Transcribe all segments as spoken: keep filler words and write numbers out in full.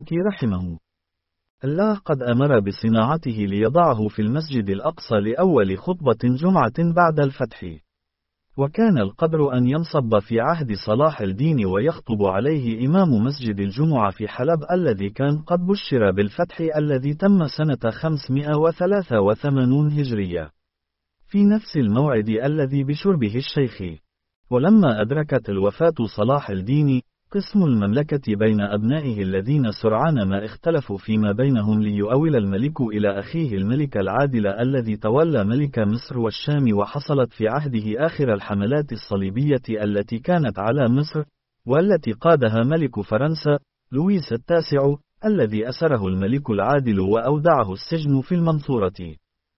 رحمه الله قد أمر بصناعته ليضعه في المسجد الأقصى لأول خطبة جمعة بعد الفتح. وكان القدر أن ينصب في عهد صلاح الدين ويخطب عليه إمام مسجد الجمعة في حلب الذي كان قد بشر بالفتح الذي تم سنة خمسمائة وثلاثة وثمانين هجرية في نفس الموعد الذي بشربه الشيخ. ولما أدركت الوفاة صلاح الدين قسم المملكة بين أبنائه الذين سرعان ما اختلفوا فيما بينهم ليؤول الملك إلى أخيه الملك العادل الذي تولى ملك مصر والشام، وحصلت في عهده آخر الحملات الصليبية التي كانت على مصر، والتي قادها ملك فرنسا لويس التاسع الذي أسره الملك العادل وأودعه السجن في المنصورة،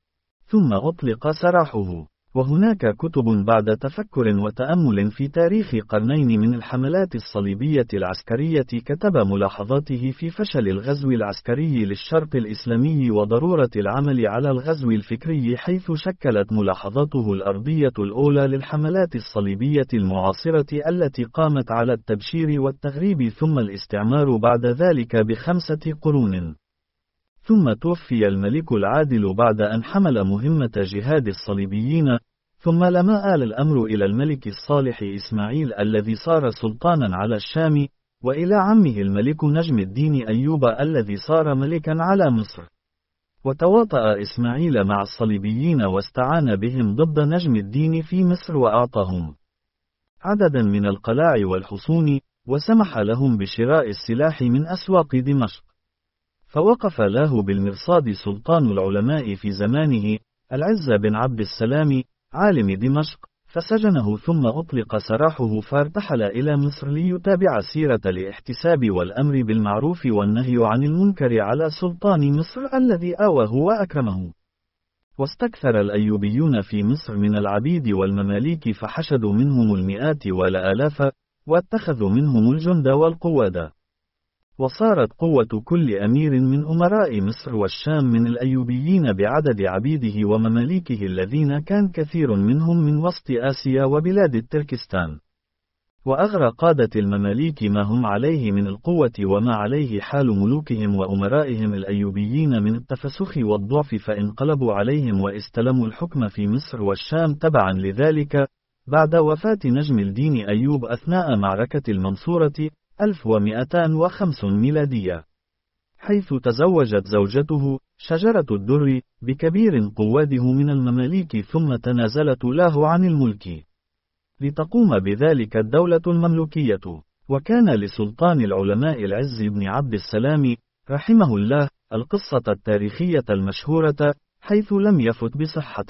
ثم أطلق سراحه. وهناك كتب بعد تفكر وتأمل في تاريخ قرنين من الحملات الصليبية العسكرية كتب ملاحظاته في فشل الغزو العسكري للشرق الإسلامي وضرورة العمل على الغزو الفكري، حيث شكلت ملاحظاته الأرضية الأولى للحملات الصليبية المعاصرة التي قامت على التبشير والتغريب ثم الاستعمار بعد ذلك بخمسة قرون. ثم توفي الملك العادل بعد أن حمل مهمة جهاد الصليبيين، ثم لما آل الأمر إلى الملك الصالح إسماعيل الذي صار سلطانا على الشام، وإلى عمه الملك نجم الدين أيوب الذي صار ملكا على مصر. وتواطأ إسماعيل مع الصليبيين واستعان بهم ضد نجم الدين في مصر، وأعطاهم عددا من القلاع والحصون، وسمح لهم بشراء السلاح من أسواق دمشق. فوقف له بالمرصاد سلطان العلماء في زمانه العز بن عبد السلام عالم دمشق، فسجنه ثم أطلق سراحه فارتحل إلى مصر ليتابع سيرة الاحتساب والأمر بالمعروف والنهي عن المنكر على سلطان مصر الذي آواه وأكرمه. واستكثر الأيوبيون في مصر من العبيد والمماليك فحشدوا منهم المئات والآلاف، واتخذوا منهم الجند والقواد. وصارت قوة كل أمير من أمراء مصر والشام من الأيوبيين بعدد عبيده ومماليكه الذين كان كثير منهم من وسط آسيا وبلاد التركستان. وأغرى قادة المماليك ما هم عليه من القوة وما عليه حال ملوكهم وأمرائهم الأيوبيين من التفسخ والضعف، فانقلبوا عليهم واستلموا الحكم في مصر والشام تبعا لذلك بعد وفاة نجم الدين أيوب أثناء معركة المنصورة ألف ومئتين وخمسة ميلادية، حيث تزوجت زوجته شجرة الدر بكبير قواده من المماليك، ثم تنازلت له عن الملك لتقوم بذلك الدولة المملوكية. وكان لسلطان العلماء العز بن عبد السلام رحمه الله القصة التاريخية المشهورة، حيث لم يفت بصحة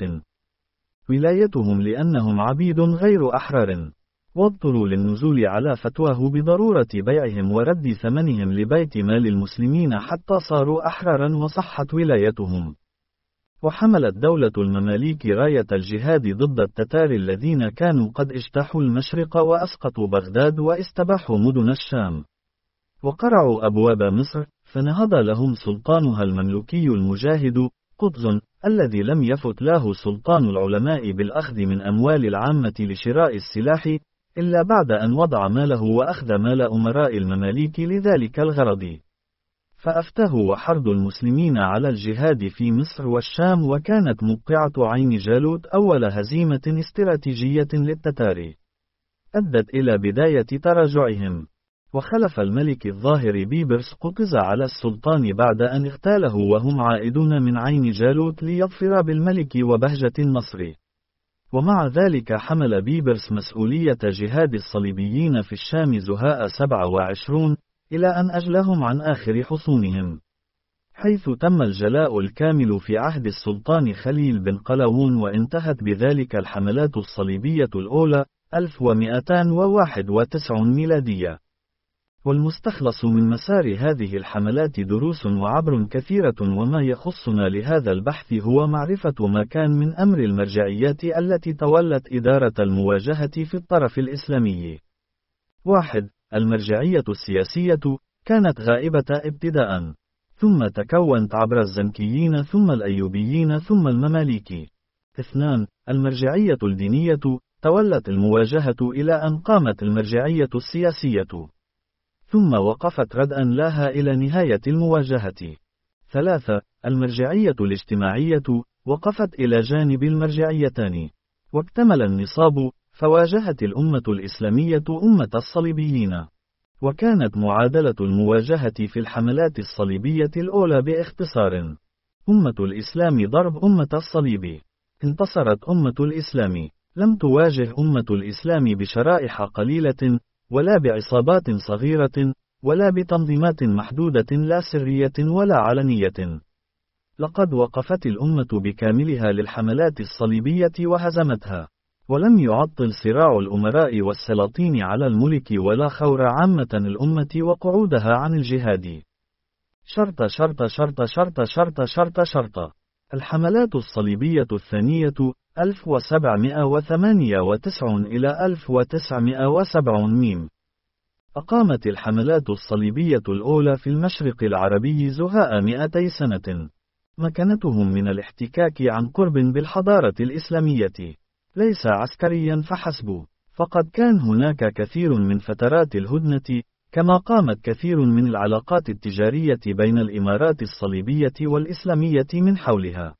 ولايتهم لأنهم عبيد غير أحرار، واضطروا للنزول على فتواه بضرورة بيعهم ورد ثمنهم لبيت مال المسلمين حتى صاروا أحرارا وصحت ولايتهم. وحملت دولة المماليك راية الجهاد ضد التتار الذين كانوا قد اجتاحوا المشرق وأسقطوا بغداد واستباحوا مدن الشام، وقرعوا أبواب مصر، فنهض لهم سلطانها المملوكي المجاهد قطز الذي لم يفت له سلطان العلماء بالأخذ من أموال العامة لشراء السلاح إلا بعد أن وضع ماله وأخذ مال أمراء المماليك لذلك الغرض. فأفتاه وحرض المسلمين على الجهاد في مصر والشام، وكانت موقعة عين جالوت أول هزيمة استراتيجية للتتار أدت إلى بداية تراجعهم. وخلف الملك الظاهر بيبرس قطز على السلطان بعد أن اغتاله وهم عائدون من عين جالوت ليظفر بالملك وبهجة النصر. ومع ذلك حمل بيبرس مسؤولية جهاد الصليبيين في الشام زهاء سبعة وعشرين إلى أن أجلهم عن آخر حصونهم، حيث تم الجلاء الكامل في عهد السلطان خليل بن قلاوون، وانتهت بذلك الحملات الصليبية الأولى ألف ومئتين وواحد وتسعين ميلادية. والمستخلص من مسار هذه الحملات دروس وعبر كثيرة، وما يخصنا لهذا البحث هو معرفة ما كان من أمر المرجعيات التي تولت إدارة المواجهة في الطرف الإسلامي. واحد. المرجعية السياسية كانت غائبة ابتداء، ثم تكونت عبر الزنكيين ثم الأيوبيين ثم المماليك. اثنان. المرجعية الدينية تولت المواجهة إلى أن قامت المرجعية السياسية. ثم وقفت ردءا لها إلى نهاية المواجهة. ثلاثة. المرجعية الاجتماعية وقفت إلى جانب المرجعيتان، واكتمل النصاب، فواجهت الأمة الإسلامية أمة الصليبيين. وكانت معادلة المواجهة في الحملات الصليبية الأولى باختصار: أمة الإسلام ضرب أمة الصليب. انتصرت أمة الإسلام، لم تواجه أمة الإسلام بشرائح قليلة، ولا بعصابات صغيرة، ولا بتنظيمات محدودة لا سرية ولا علنية. لقد وقفت الأمة بكاملها للحملات الصليبية وهزمتها. ولم يعطل صراع الأمراء والسلاطين على الملك ولا خور عامة الأمة وقعودها عن الجهاد. شرط شرط شرط شرط شرط شرط شرط. الحملات الصليبية الثانية ألف وسبعمائة وثمانية وتسعين إلى ألف وتسعمائة وسبعين ميم. أقامت الحملات الصليبية الأولى في المشرق العربي زهاء مئتي سنة. مكنتهم من الاحتكاك عن قرب بالحضارة الإسلامية، ليس عسكريا فحسب، فقد كان هناك كثير من فترات الهدنة، كما قامت كثير من العلاقات التجارية بين الإمارات الصليبية والإسلامية من حولها.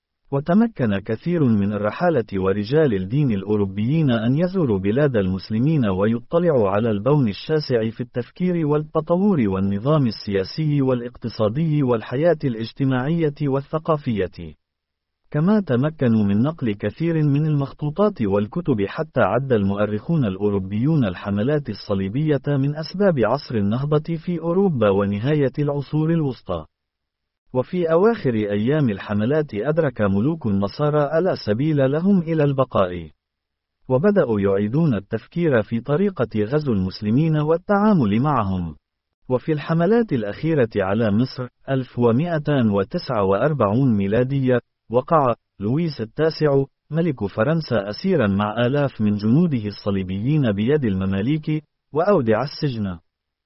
وتمكن كثير من الرحالة ورجال الدين الأوروبيين أن يزوروا بلاد المسلمين ويطلعوا على البون الشاسع في التفكير والتطور والنظام السياسي والاقتصادي والحياة الاجتماعية والثقافية. كما تمكنوا من نقل كثير من المخطوطات والكتب، حتى عد المؤرخون الأوروبيون الحملات الصليبية من أسباب عصر النهضة في أوروبا ونهاية العصور الوسطى. وفي أواخر أيام الحملات أدرك ملوك النصارى ألا سبيل لهم إلى البقاء، وبدأوا يعيدون التفكير في طريقة غزو المسلمين والتعامل معهم. وفي الحملات الأخيرة على مصر ألف ومئتين وتسعة وأربعين ميلادية، وقع لويس التاسع ملك فرنسا أسيرا مع آلاف من جنوده الصليبيين بيد المماليك، وأودع السجن.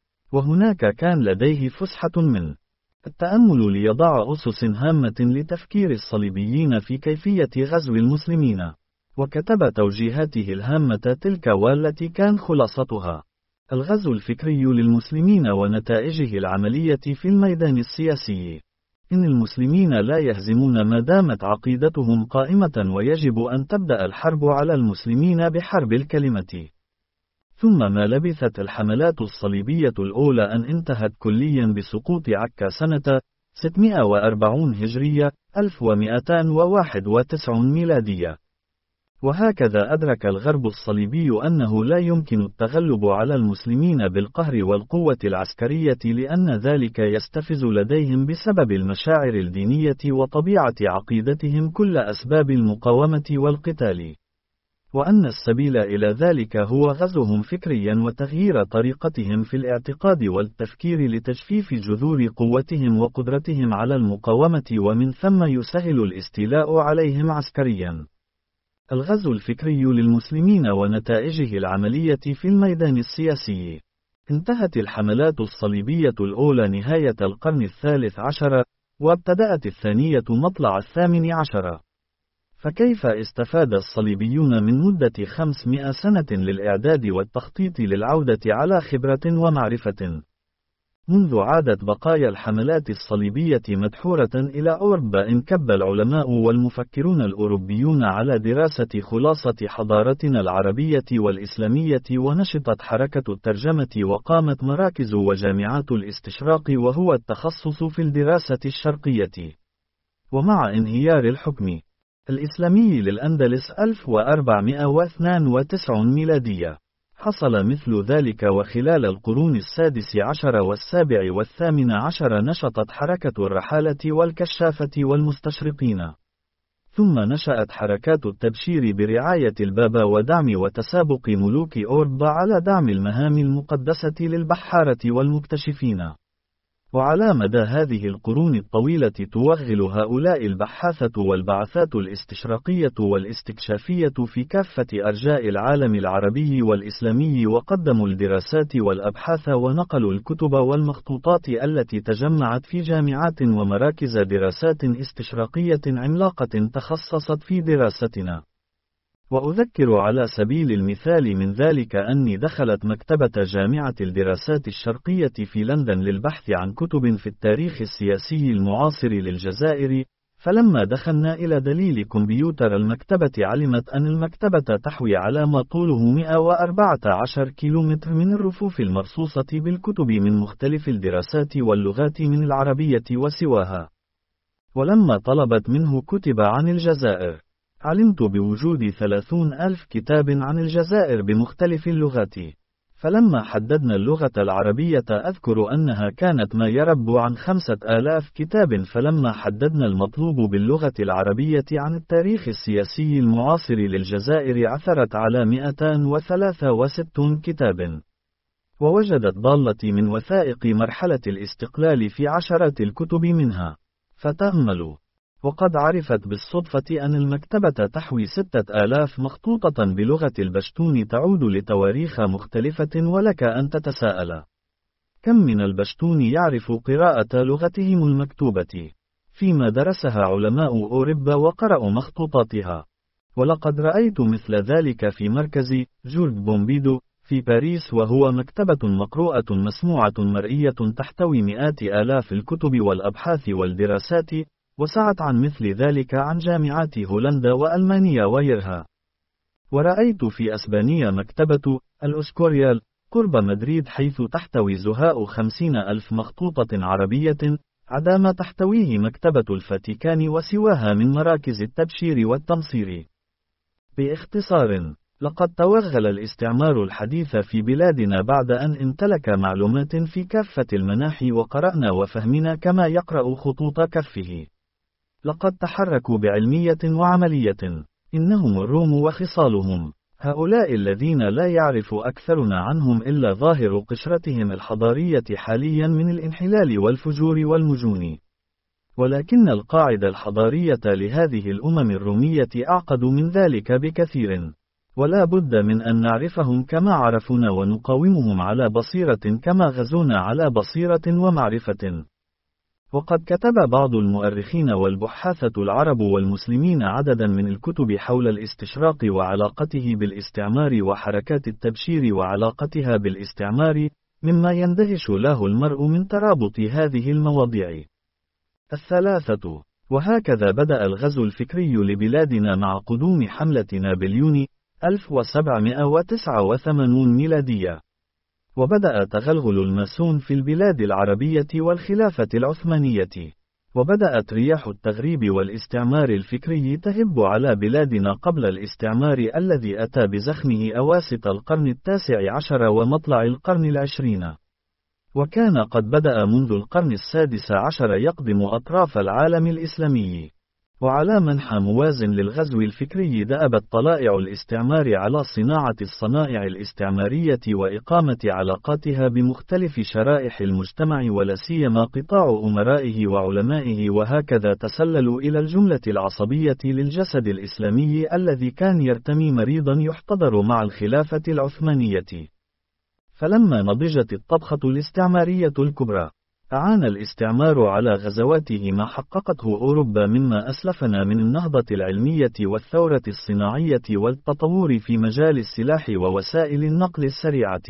وهناك كان لديه فسحة من التأمل ليضع أسس هامة لتفكير الصليبيين في كيفية غزو المسلمين. وكتب توجيهاته الهامة تلك والتي كان خلاصتها: الغزو الفكري للمسلمين ونتائجه العملية في الميدان السياسي. إن المسلمين لا يهزمون ما دامت عقيدتهم قائمة، ويجب أن تبدأ الحرب على المسلمين بحرب الكلمة. ثم ما لبثت الحملات الصليبية الأولى أن انتهت كليا بسقوط عكا سنة ستمائة وأربعين هجرية ألف ومئتين وواحد وتسعين ميلادية. وهكذا أدرك الغرب الصليبي أنه لا يمكن التغلب على المسلمين بالقهر والقوة العسكرية، لأن ذلك يستفز لديهم بسبب المشاعر الدينية وطبيعة عقيدتهم كل أسباب المقاومة والقتال، وأن السبيل إلى ذلك هو غزوهم فكريا وتغيير طريقتهم في الاعتقاد والتفكير لتجفيف جذور قوتهم وقدرتهم على المقاومة، ومن ثم يسهل الاستيلاء عليهم عسكريا. الغزو الفكري للمسلمين ونتائجه العملية في الميدان السياسي. انتهت الحملات الصليبية الأولى نهاية القرن الثالث عشر، وابتدأت الثانية مطلع الثامن عشر. فكيف استفاد الصليبيون من مدة خمسمائة سنة للإعداد والتخطيط للعودة على خبرة ومعرفة؟ منذ عادت بقايا الحملات الصليبية مدحورة إلى أوروبا، انكب العلماء والمفكرون الأوروبيون على دراسة خلاصة حضارتنا العربية والإسلامية، ونشطت حركة الترجمة، وقامت مراكز وجامعات الاستشراق وهو التخصص في الدراسة الشرقية. ومع انهيار الحكم الإسلامي للأندلس ألف وأربعمائة واثنين وتسعين ميلادية، حصل مثل ذلك وخلال القرون السادس عشر والسابع والثامن عشر نشطت حركة الرحالة والكشافة والمستشرقين. ثم نشأت حركات التبشير برعاية البابا ودعم وتسابق ملوك أوروبا على دعم المهام المقدسة للبحارة والمكتشفين. وعلى مدى هذه القرون الطويلة توغل هؤلاء البحاثة والبعثات الاستشراقية والاستكشافية في كافة أرجاء العالم العربي والإسلامي، وقدموا الدراسات والأبحاث ونقلوا الكتب والمخطوطات التي تجمعت في جامعات ومراكز دراسات استشراقية عملاقة تخصصت في دراستنا. وأذكر على سبيل المثال من ذلك أني دخلت مكتبة جامعة الدراسات الشرقية في لندن للبحث عن كتب في التاريخ السياسي المعاصر للجزائر، فلما دخلنا إلى دليل كمبيوتر المكتبة علمت أن المكتبة تحوي على ما طوله مئة وأربعة عشر كيلومتر من الرفوف المرصوصة بالكتب من مختلف الدراسات واللغات من العربية وسواها. ولما طلبت منه كتب عن الجزائر، علمت بوجود ثلاثون ألف كتاب عن الجزائر بمختلف اللغات. فلما حددنا اللغة العربية أذكر أنها كانت ما يرب عن خمسة آلاف كتاب، فلما حددنا المطلوب باللغة العربية عن التاريخ السياسي المعاصر للجزائر عثرت على مئتين وثلاثة وستين كتاب. ووجدت ضالتي من وثائق مرحلة الاستقلال في عشرات الكتب منها. فتأملوا. وقد عرفت بالصدفة أن المكتبة تحوي ستة آلاف مخطوطة بلغة البشتون تعود لتواريخ مختلفة، ولك أن تتساءل: كم من البشتون يعرف قراءة لغتهم المكتوبة؟ فيما درسها علماء أوروبا وقرأوا مخطوطاتها. ولقد رأيت مثل ذلك في مركز جورج بومبيدو في باريس، وهو مكتبة مقروءة مسموعة مرئية تحتوي مئات آلاف الكتب والأبحاث والدراسات، وسعت عن مثل ذلك عن جامعات هولندا وألمانيا وغيرها. ورأيت في أسبانيا مكتبة الأسكوريال قرب مدريد، حيث تحتوي زهاء خمسين ألف مخطوطة عربية، عدا ما تحتويه مكتبة الفاتيكان وسواها من مراكز التبشير والتمصير. باختصار، لقد توغل الاستعمار الحديث في بلادنا بعد أن امتلك معلومات في كافة المناحي، وقرأنا وفهمنا كما يقرأ خطوط كفه. لقد تحركوا بعلمية وعملية. إنهم الروم وخصالهم، هؤلاء الذين لا يعرف أكثرنا عنهم إلا ظاهر قشرتهم الحضارية حاليا من الانحلال والفجور والمجون. ولكن القاعدة الحضارية لهذه الأمم الرومية أعقد من ذلك بكثير. ولا بد من أن نعرفهم كما عرفونا، ونقاومهم على بصيرة كما غزونا على بصيرة ومعرفة. وقد كتب بعض المؤرخين والبحاثة العرب والمسلمين عددا من الكتب حول الاستشراق وعلاقته بالاستعمار وحركات التبشير وعلاقتها بالاستعمار، مما يندهش له المرء من ترابط هذه المواضيع الثلاثة. وهكذا بدأ الغزو الفكري لبلادنا مع قدوم حملة نابليون ألف وسبعمائة وتسعة وثمانين ميلادية. وبدأ تغلغل الماسون في البلاد العربية والخلافة العثمانية. وبدأت رياح التغريب والاستعمار الفكري تهب على بلادنا قبل الاستعمار الذي أتى بزخمه أواسط القرن التاسع عشر ومطلع القرن العشرين. وكان قد بدأ منذ القرن السادس عشر يقدم أطراف العالم الإسلامي. وعلى منحى موازن للغزو الفكري دأبت طلائع الاستعمار على صناعة الصنائع الاستعمارية وإقامة علاقاتها بمختلف شرائح المجتمع، ولا سيما قطاع أمرائه وعلمائه، وهكذا تسللوا إلى الجملة العصبية للجسد الإسلامي الذي كان يرتمي مريضا يحتضر مع الخلافة العثمانية. فلما نضجت الطبخة الاستعمارية الكبرى، أعان الاستعمار على غزواته ما حققته أوروبا مما أسلفنا من النهضة العلمية والثورة الصناعية والتطور في مجال السلاح ووسائل النقل السريعة.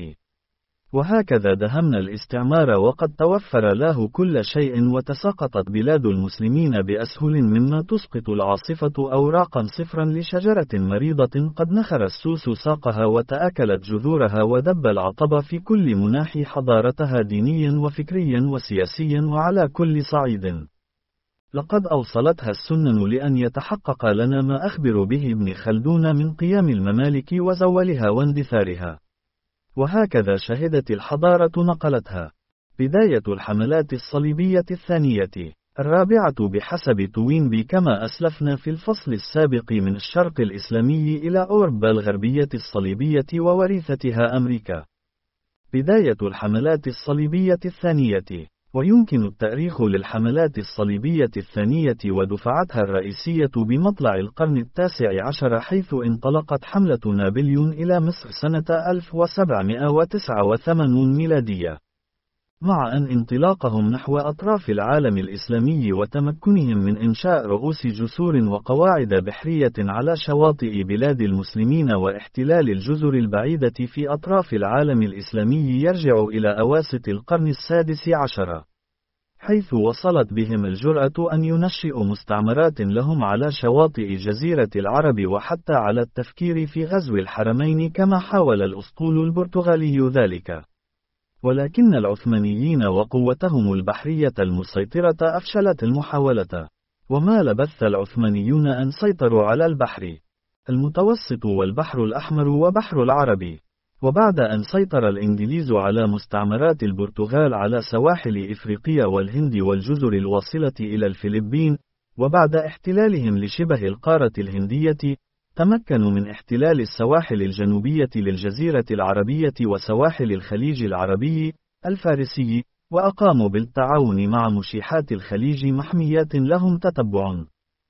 وهكذا دهمنا الاستعمار وقد توفر له كل شيء، وتساقطت بلاد المسلمين بأسهل مما تسقط العاصفة أوراقا صفرا لشجرة مريضة قد نخر السوس ساقها وتآكلت جذورها، ودب العطب في كل مناحي حضارتها دينيا وفكريا وسياسيا وعلى كل صعيد. لقد أوصلتها السنن لأن يتحقق لنا ما أخبر به ابن خلدون من قيام الممالك وزوالها واندثارها. وهكذا شهدت الحضارة نقلتها. بداية الحملات الصليبية الثانية الرابعة بحسب توينبي كما أسلفنا في الفصل السابق من الشرق الإسلامي إلى أوروبا الغربية الصليبية ووريثتها أمريكا. بداية الحملات الصليبية الثانية. ويمكن التأريخ للحملات الصليبية الثانية ودفعتها الرئيسية بمطلع القرن التاسع عشر، حيث انطلقت حملة نابليون إلى مصر سنة ألف وسبعمائة وتسعة وثمانين ميلادية. مع أن انطلاقهم نحو أطراف العالم الإسلامي وتمكنهم من إنشاء رؤوس جسور وقواعد بحرية على شواطئ بلاد المسلمين واحتلال الجزر البعيدة في أطراف العالم الإسلامي يرجع إلى أواسط القرن السادس عشر، حيث وصلت بهم الجرأة أن ينشئوا مستعمرات لهم على شواطئ جزيرة العرب وحتى على التفكير في غزو الحرمين كما حاول الأسطول البرتغالي ذلك. ولكن العثمانيين وقوتهم البحرية المسيطرة أفشلت المحاولة، وما لبث العثمانيون أن سيطروا على البحر المتوسط والبحر الأحمر وبحر العرب. وبعد أن سيطر الإنجليز على مستعمرات البرتغال على سواحل إفريقيا والهند والجزر الواصلة إلى الفلبين، وبعد احتلالهم لشبه القارة الهندية، تمكنوا من احتلال السواحل الجنوبية للجزيرة العربية وسواحل الخليج العربي الفارسي، وأقاموا بالتعاون مع مشيحات الخليج محميات لهم تتبع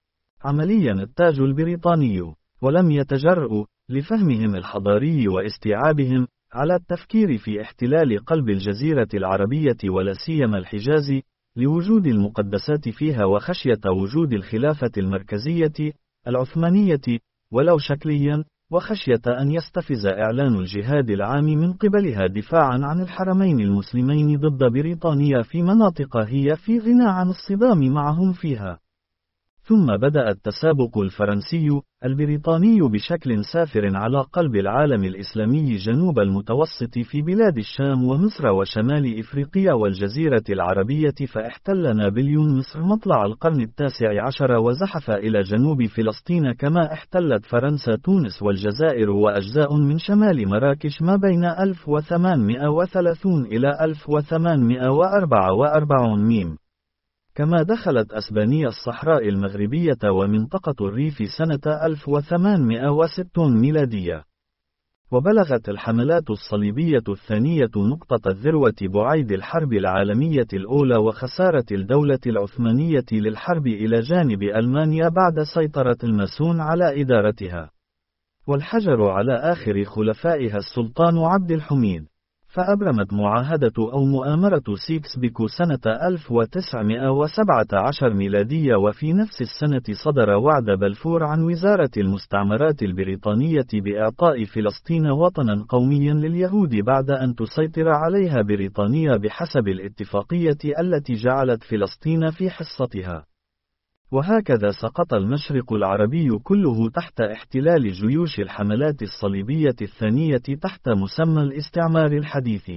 عمليا التاج البريطاني، ولم يتجرؤوا لفهمهم الحضاري واستيعابهم على التفكير في احتلال قلب الجزيرة العربية ولا سيما الحجاز، لوجود المقدسات فيها وخشية وجود الخلافة المركزية العثمانية ولو شكليا، وخشية أن يستفز إعلان الجهاد العام من قبلها دفاعا عن الحرمين المسلمين ضد بريطانيا في مناطق هي في غنى عن الصدام معهم فيها. ثم بدأ التسابق الفرنسي البريطاني بشكل سافر على قلب العالم الإسلامي جنوب المتوسط في بلاد الشام ومصر وشمال إفريقيا والجزيرة العربية، فاحتل نابليون مصر مطلع القرن التاسع عشر وزحف إلى جنوب فلسطين، كما احتلت فرنسا تونس والجزائر وأجزاء من شمال مراكش ما بين ألف وثمانمائة وثلاثين إلى ألف وثمانمائة وأربعة وأربعين ميم. كما دخلت أسبانيا الصحراء المغربية ومنطقة الريف سنة ألف وثمانمائة وستين ميلادية. وبلغت الحملات الصليبية الثانية نقطة الذروة بعيد الحرب العالمية الأولى وخسارة الدولة العثمانية للحرب إلى جانب ألمانيا بعد سيطرة الماسون على إدارتها، والحجر على آخر خلفائها السلطان عبد الحميد. فأبرمت معاهدة أو مؤامرة سيكس بيكو سنة ألف وتسعمائة وسبعة عشر ميلادية، وفي نفس السنة صدر وعد بلفور عن وزارة المستعمرات البريطانية بإعطاء فلسطين وطنا قوميا لليهود بعد أن تسيطر عليها بريطانيا بحسب الاتفاقية التي جعلت فلسطين في حصتها. وهكذا سقط المشرق العربي كله تحت احتلال جيوش الحملات الصليبية الثانية تحت مسمى الاستعمار الحديث.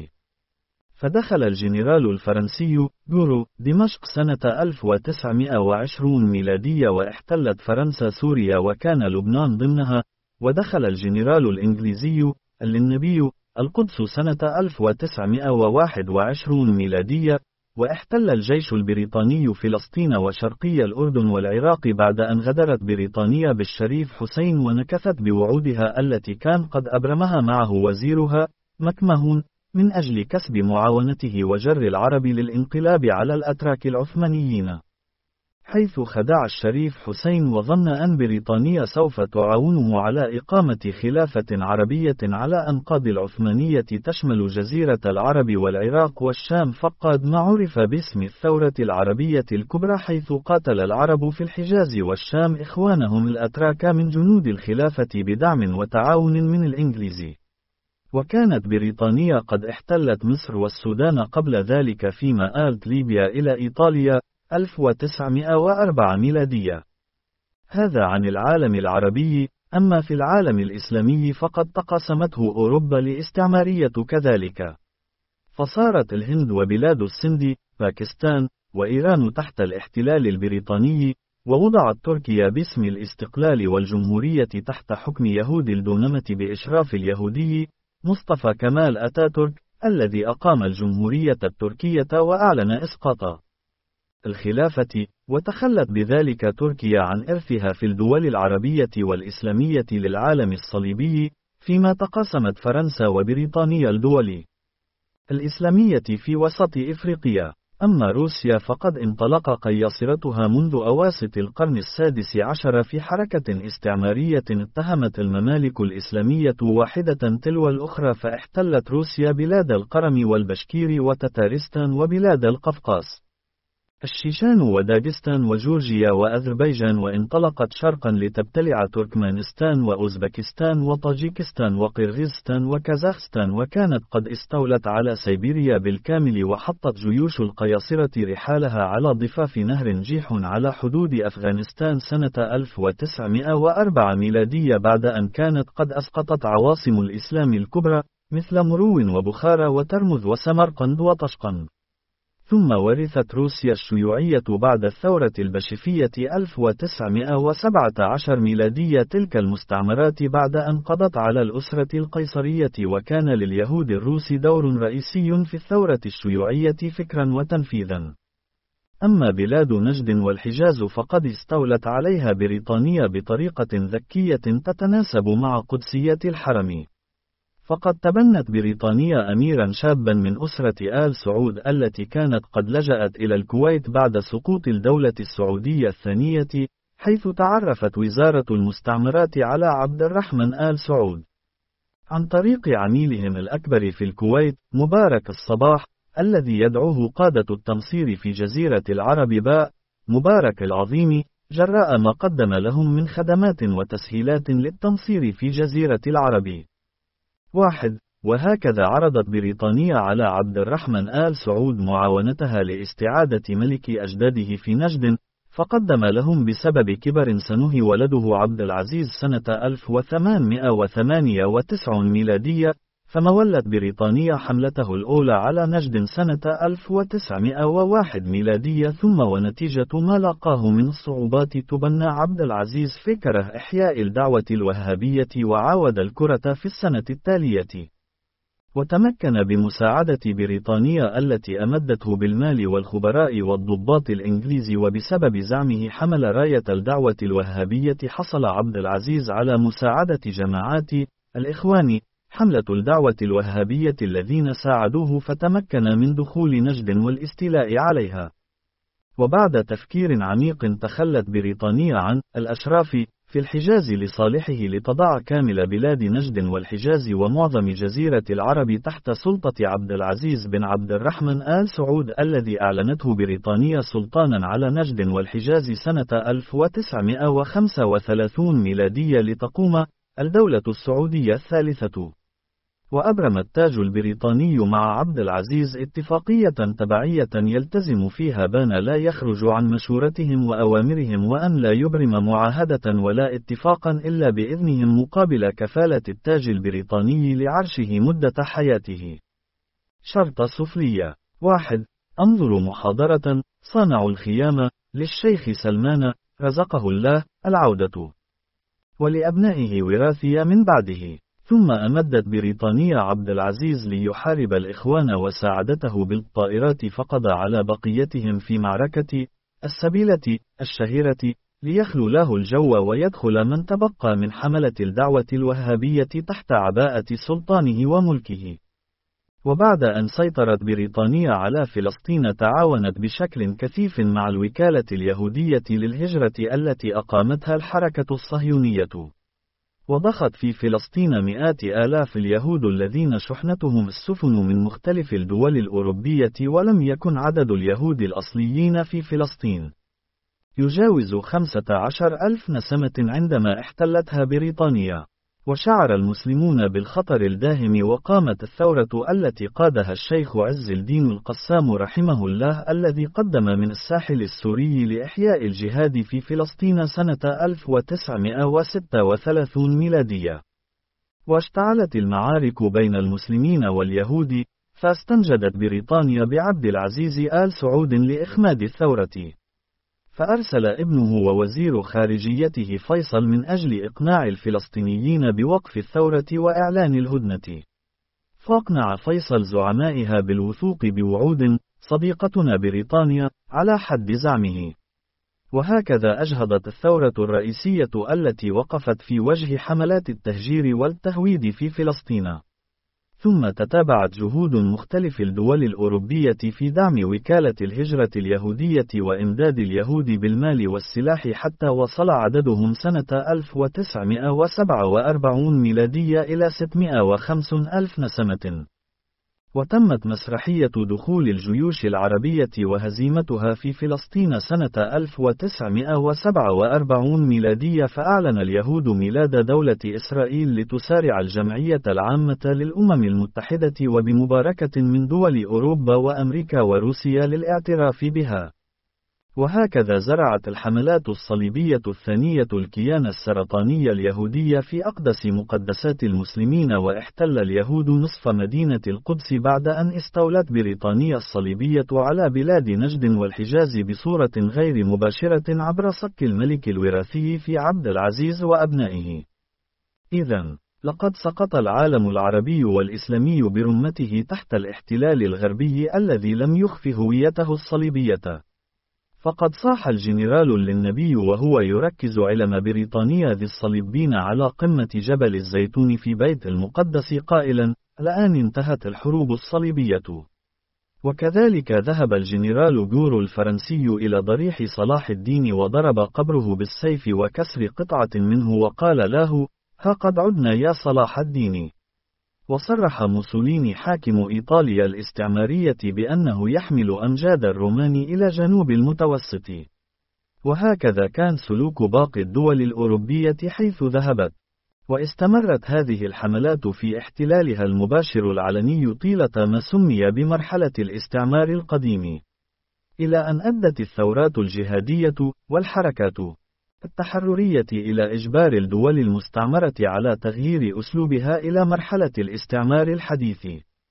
فدخل الجنرال الفرنسي جورو دمشق سنة ألف وتسعمائة وعشرين ميلادية واحتلت فرنسا سوريا وكان لبنان ضمنها، ودخل الجنرال الإنجليزي اللينبي القدس سنة ألف وتسعمائة وواحد وعشرين ميلادية، واحتل الجيش البريطاني فلسطين وشرقي الأردن والعراق بعد أن غدرت بريطانيا بالشريف حسين ونكثت بوعودها التي كان قد أبرمها معه وزيرها مكمهون من أجل كسب معاونته وجر العرب للانقلاب على الأتراك العثمانيين، حيث خدع الشريف حسين وظن أن بريطانيا سوف تعاونه على إقامة خلافة عربية على أنقاض العثمانية تشمل جزيرة العرب والعراق والشام، فقد ما عرف باسم الثورة العربية الكبرى، حيث قاتل العرب في الحجاز والشام إخوانهم الأتراك من جنود الخلافة بدعم وتعاون من الإنجليز. وكانت بريطانيا قد احتلت مصر والسودان قبل ذلك، فيما آلت ليبيا إلى إيطاليا ألف وتسعمائة وأربعة ميلادية. هذا عن العالم العربي. أما في العالم الإسلامي فقد تقاسمته أوروبا لاستعمارية كذلك، فصارت الهند وبلاد السند باكستان وإيران تحت الاحتلال البريطاني، ووضعت تركيا باسم الاستقلال والجمهورية تحت حكم يهود الدونمة بإشراف اليهودي مصطفى كمال أتاتورك الذي أقام الجمهورية التركية وأعلن إسقاط الخلافة، وتخلت بذلك تركيا عن إرثها في الدول العربية والإسلامية للعالم الصليبي، فيما تقاسمت فرنسا وبريطانيا الدول الإسلامية في وسط إفريقيا. أما روسيا فقد انطلق قياصرتها منذ أواسط القرن السادس عشر في حركة استعمارية اتهمت الممالك الإسلامية واحدة تلو الأخرى، فاحتلت روسيا بلاد القرم والبشكير وتتارستان وبلاد القفقاز، الشيشان وداغستان وجورجيا وأذربيجان، وانطلقت شرقا لتبتلع تركمانستان وأوزبكستان وطاجيكستان وقرغيزستان وكازاخستان، وكانت قد استولت على سيبيريا بالكامل، وحطت جيوش القياصرة رحالها على ضفاف نهر جيح على حدود أفغانستان سنة ألف وتسعمائة وأربعة ميلادية، بعد أن كانت قد أسقطت عواصم الإسلام الكبرى مثل مرو وبخارى وترمذ وسمرقند وطشقند. ثم ورثت روسيا الشيوعية بعد الثورة البلشفية ألف وتسعمائة وسبعة عشر ميلادية تلك المستعمرات بعد أن قضت على الأسرة القيصرية، وكان لليهود الروس دور رئيسي في الثورة الشيوعية فكرا وتنفيذا. أما بلاد نجد والحجاز فقد استولت عليها بريطانيا بطريقة ذكية تتناسب مع قدسية الحرم. فقد تبنت بريطانيا أميرا شابا من أسرة آل سعود التي كانت قد لجأت إلى الكويت بعد سقوط الدولة السعودية الثانية، حيث تعرفت وزارة المستعمرات على عبد الرحمن آل سعود عن طريق عميلهم الأكبر في الكويت مبارك الصباح، الذي يدعوه قادة التمصير في جزيرة العرب باء مبارك العظيم، جراء ما قدم لهم من خدمات وتسهيلات للتمصير في جزيرة العرب. واحد. وهكذا عرضت بريطانيا على عبد الرحمن آل سعود معاونتها لاستعادة ملك أجداده في نجد، فقدم لهم بسبب كبر سنه ولده عبد العزيز سنة ألف وثمانمائة وثمانية وتسعين ميلادية، فمولت بريطانيا حملته الأولى على نجد سنة ألف وتسعمائة وواحد ميلادية، ثم ونتيجة ما لاقاه من الصعوبات تبنى عبد العزيز فكره إحياء الدعوة الوهابية وعاود الكرة في السنة التالية، وتمكن بمساعدة بريطانيا التي أمدته بالمال والخبراء والضباط الإنجليز، وبسبب زعمه حمل راية الدعوة الوهابية حصل عبد العزيز على مساعدة جماعات الإخوان حملة الدعوة الوهابية الذين ساعدوه، فتمكن من دخول نجد والاستيلاء عليها. وبعد تفكير عميق تخلت بريطانيا عن الأشراف في الحجاز لصالحه لتضع كامل بلاد نجد والحجاز ومعظم جزيرة العرب تحت سلطة عبد العزيز بن عبد الرحمن آل سعود، الذي أعلنته بريطانيا سلطانا على نجد والحجاز سنة ألف وتسعمائة وخمسة وثلاثين ميلادية لتقوم الدولة السعودية الثالثة. وأبرم التاج البريطاني مع عبد العزيز اتفاقية تبعية يلتزم فيها بان لا يخرج عن مشورتهم وأوامرهم، وأن لا يبرم معاهدة ولا اتفاقا إلا بإذنهم مقابل كفالة التاج البريطاني لعرشه مدة حياته. شرط سفلية. واحد. أنظر محاضرة صانع الخيام للشيخ سلمان رزقه الله العودة، ولأبنائه وراثية من بعده. ثم أمدت بريطانيا عبد العزيز ليحارب الإخوان وساعدته بالطائرات، فقضى على بقيتهم في معركة السبيلة الشهيرة ليخلو له الجو ويدخل من تبقى من حملة الدعوة الوهابية تحت عباءة سلطانه وملكه. وبعد أن سيطرت بريطانيا على فلسطين تعاونت بشكل كثيف مع الوكالة اليهودية للهجرة التي أقامتها الحركة الصهيونية، وضخت في فلسطين مئات آلاف اليهود الذين شحنتهم السفن من مختلف الدول الأوروبية، ولم يكن عدد اليهود الأصليين في فلسطين يجاوز خمسة عشر ألف نسمة عندما احتلتها بريطانيا. وشعر المسلمون بالخطر الداهم، وقامت الثورة التي قادها الشيخ عز الدين القسام رحمه الله، الذي قدم من الساحل السوري لإحياء الجهاد في فلسطين سنة ألف وتسعمائة وستة وثلاثين ميلادية. واشتعلت المعارك بين المسلمين واليهود، فاستنجدت بريطانيا بعبد العزيز آل سعود لإخماد الثورة، فأرسل ابنه ووزير خارجيته فيصل من أجل إقناع الفلسطينيين بوقف الثورة وإعلان الهدنة. فاقنع فيصل زعمائها بالوثوق بوعود صديقتنا بريطانيا على حد زعمه. وهكذا أجهضت الثورة الرئيسية التي وقفت في وجه حملات التهجير والتهويد في فلسطين. ثم تتابعت جهود مختلف الدول الأوروبية في دعم وكالة الهجرة اليهودية وإمداد اليهود بالمال والسلاح حتى وصل عددهم سنة ألف وتسعمائة وسبعة وأربعين ميلادية إلى ستمائة وخمسين ألف نسمة. وتمت مسرحية دخول الجيوش العربية وهزيمتها في فلسطين سنة ألف وتسعمائة وسبعة وأربعين ميلادية، فأعلن اليهود ميلاد دولة إسرائيل لتسارع الجمعية العامة للأمم المتحدة وبمباركة من دول أوروبا وأمريكا وروسيا للاعتراف بها. وهكذا زرعت الحملات الصليبية الثانية الكيان السرطاني اليهودي في أقدس مقدسات المسلمين، واحتل اليهود نصف مدينة القدس بعد أن استولت بريطانيا الصليبية على بلاد نجد والحجاز بصورة غير مباشرة عبر صك الملك الوراثي في عبد العزيز وأبنائه. إذن، لقد سقط العالم العربي والإسلامي برمته تحت الاحتلال الغربي الذي لم يخف هويته الصليبية. فقد صاح الجنرال للنبي وهو يركز علم بريطانيا ذي الصليبين على قمة جبل الزيتون في بيت المقدس قائلا: الآن انتهت الحروب الصليبية. وكذلك ذهب الجنرال جورو الفرنسي إلى ضريح صلاح الدين وضرب قبره بالسيف وكسر قطعة منه وقال له: ها قد عدنا يا صلاح الدين. وصرح موسوليني حاكم إيطاليا الاستعمارية بأنه يحمل أمجاد الرومان إلى جنوب المتوسط. وهكذا كان سلوك باقي الدول الأوروبية حيث ذهبت. واستمرت هذه الحملات في احتلالها المباشر العلني طيلة ما سمي بمرحلة الاستعمار القديم، إلى أن أدت الثورات الجهادية والحركات التحررية إلى إجبار الدول المستعمرة على تغيير أسلوبها إلى مرحلة الاستعمار الحديث.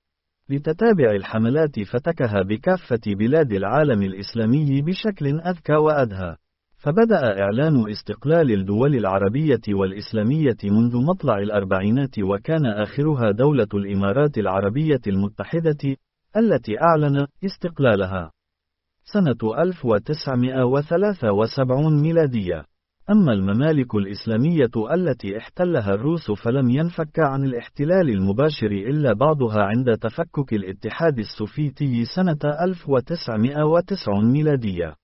لتتابع الحملات فتكها بكافة بلاد العالم الإسلامي بشكل أذكى وأدهى. فبدأ إعلان استقلال الدول العربية والإسلامية منذ مطلع الأربعينات، وكان آخرها دولة الإمارات العربية المتحدة التي أعلن استقلالها سنة ألف وتسعمائة وثلاثة وسبعين ميلادية. أما الممالك الإسلامية التي احتلها الروس فلم ينفك عن الاحتلال المباشر إلا بعضها عند تفكك الاتحاد السوفيتي سنة ألف وتسعمائة وتسعين ميلادية.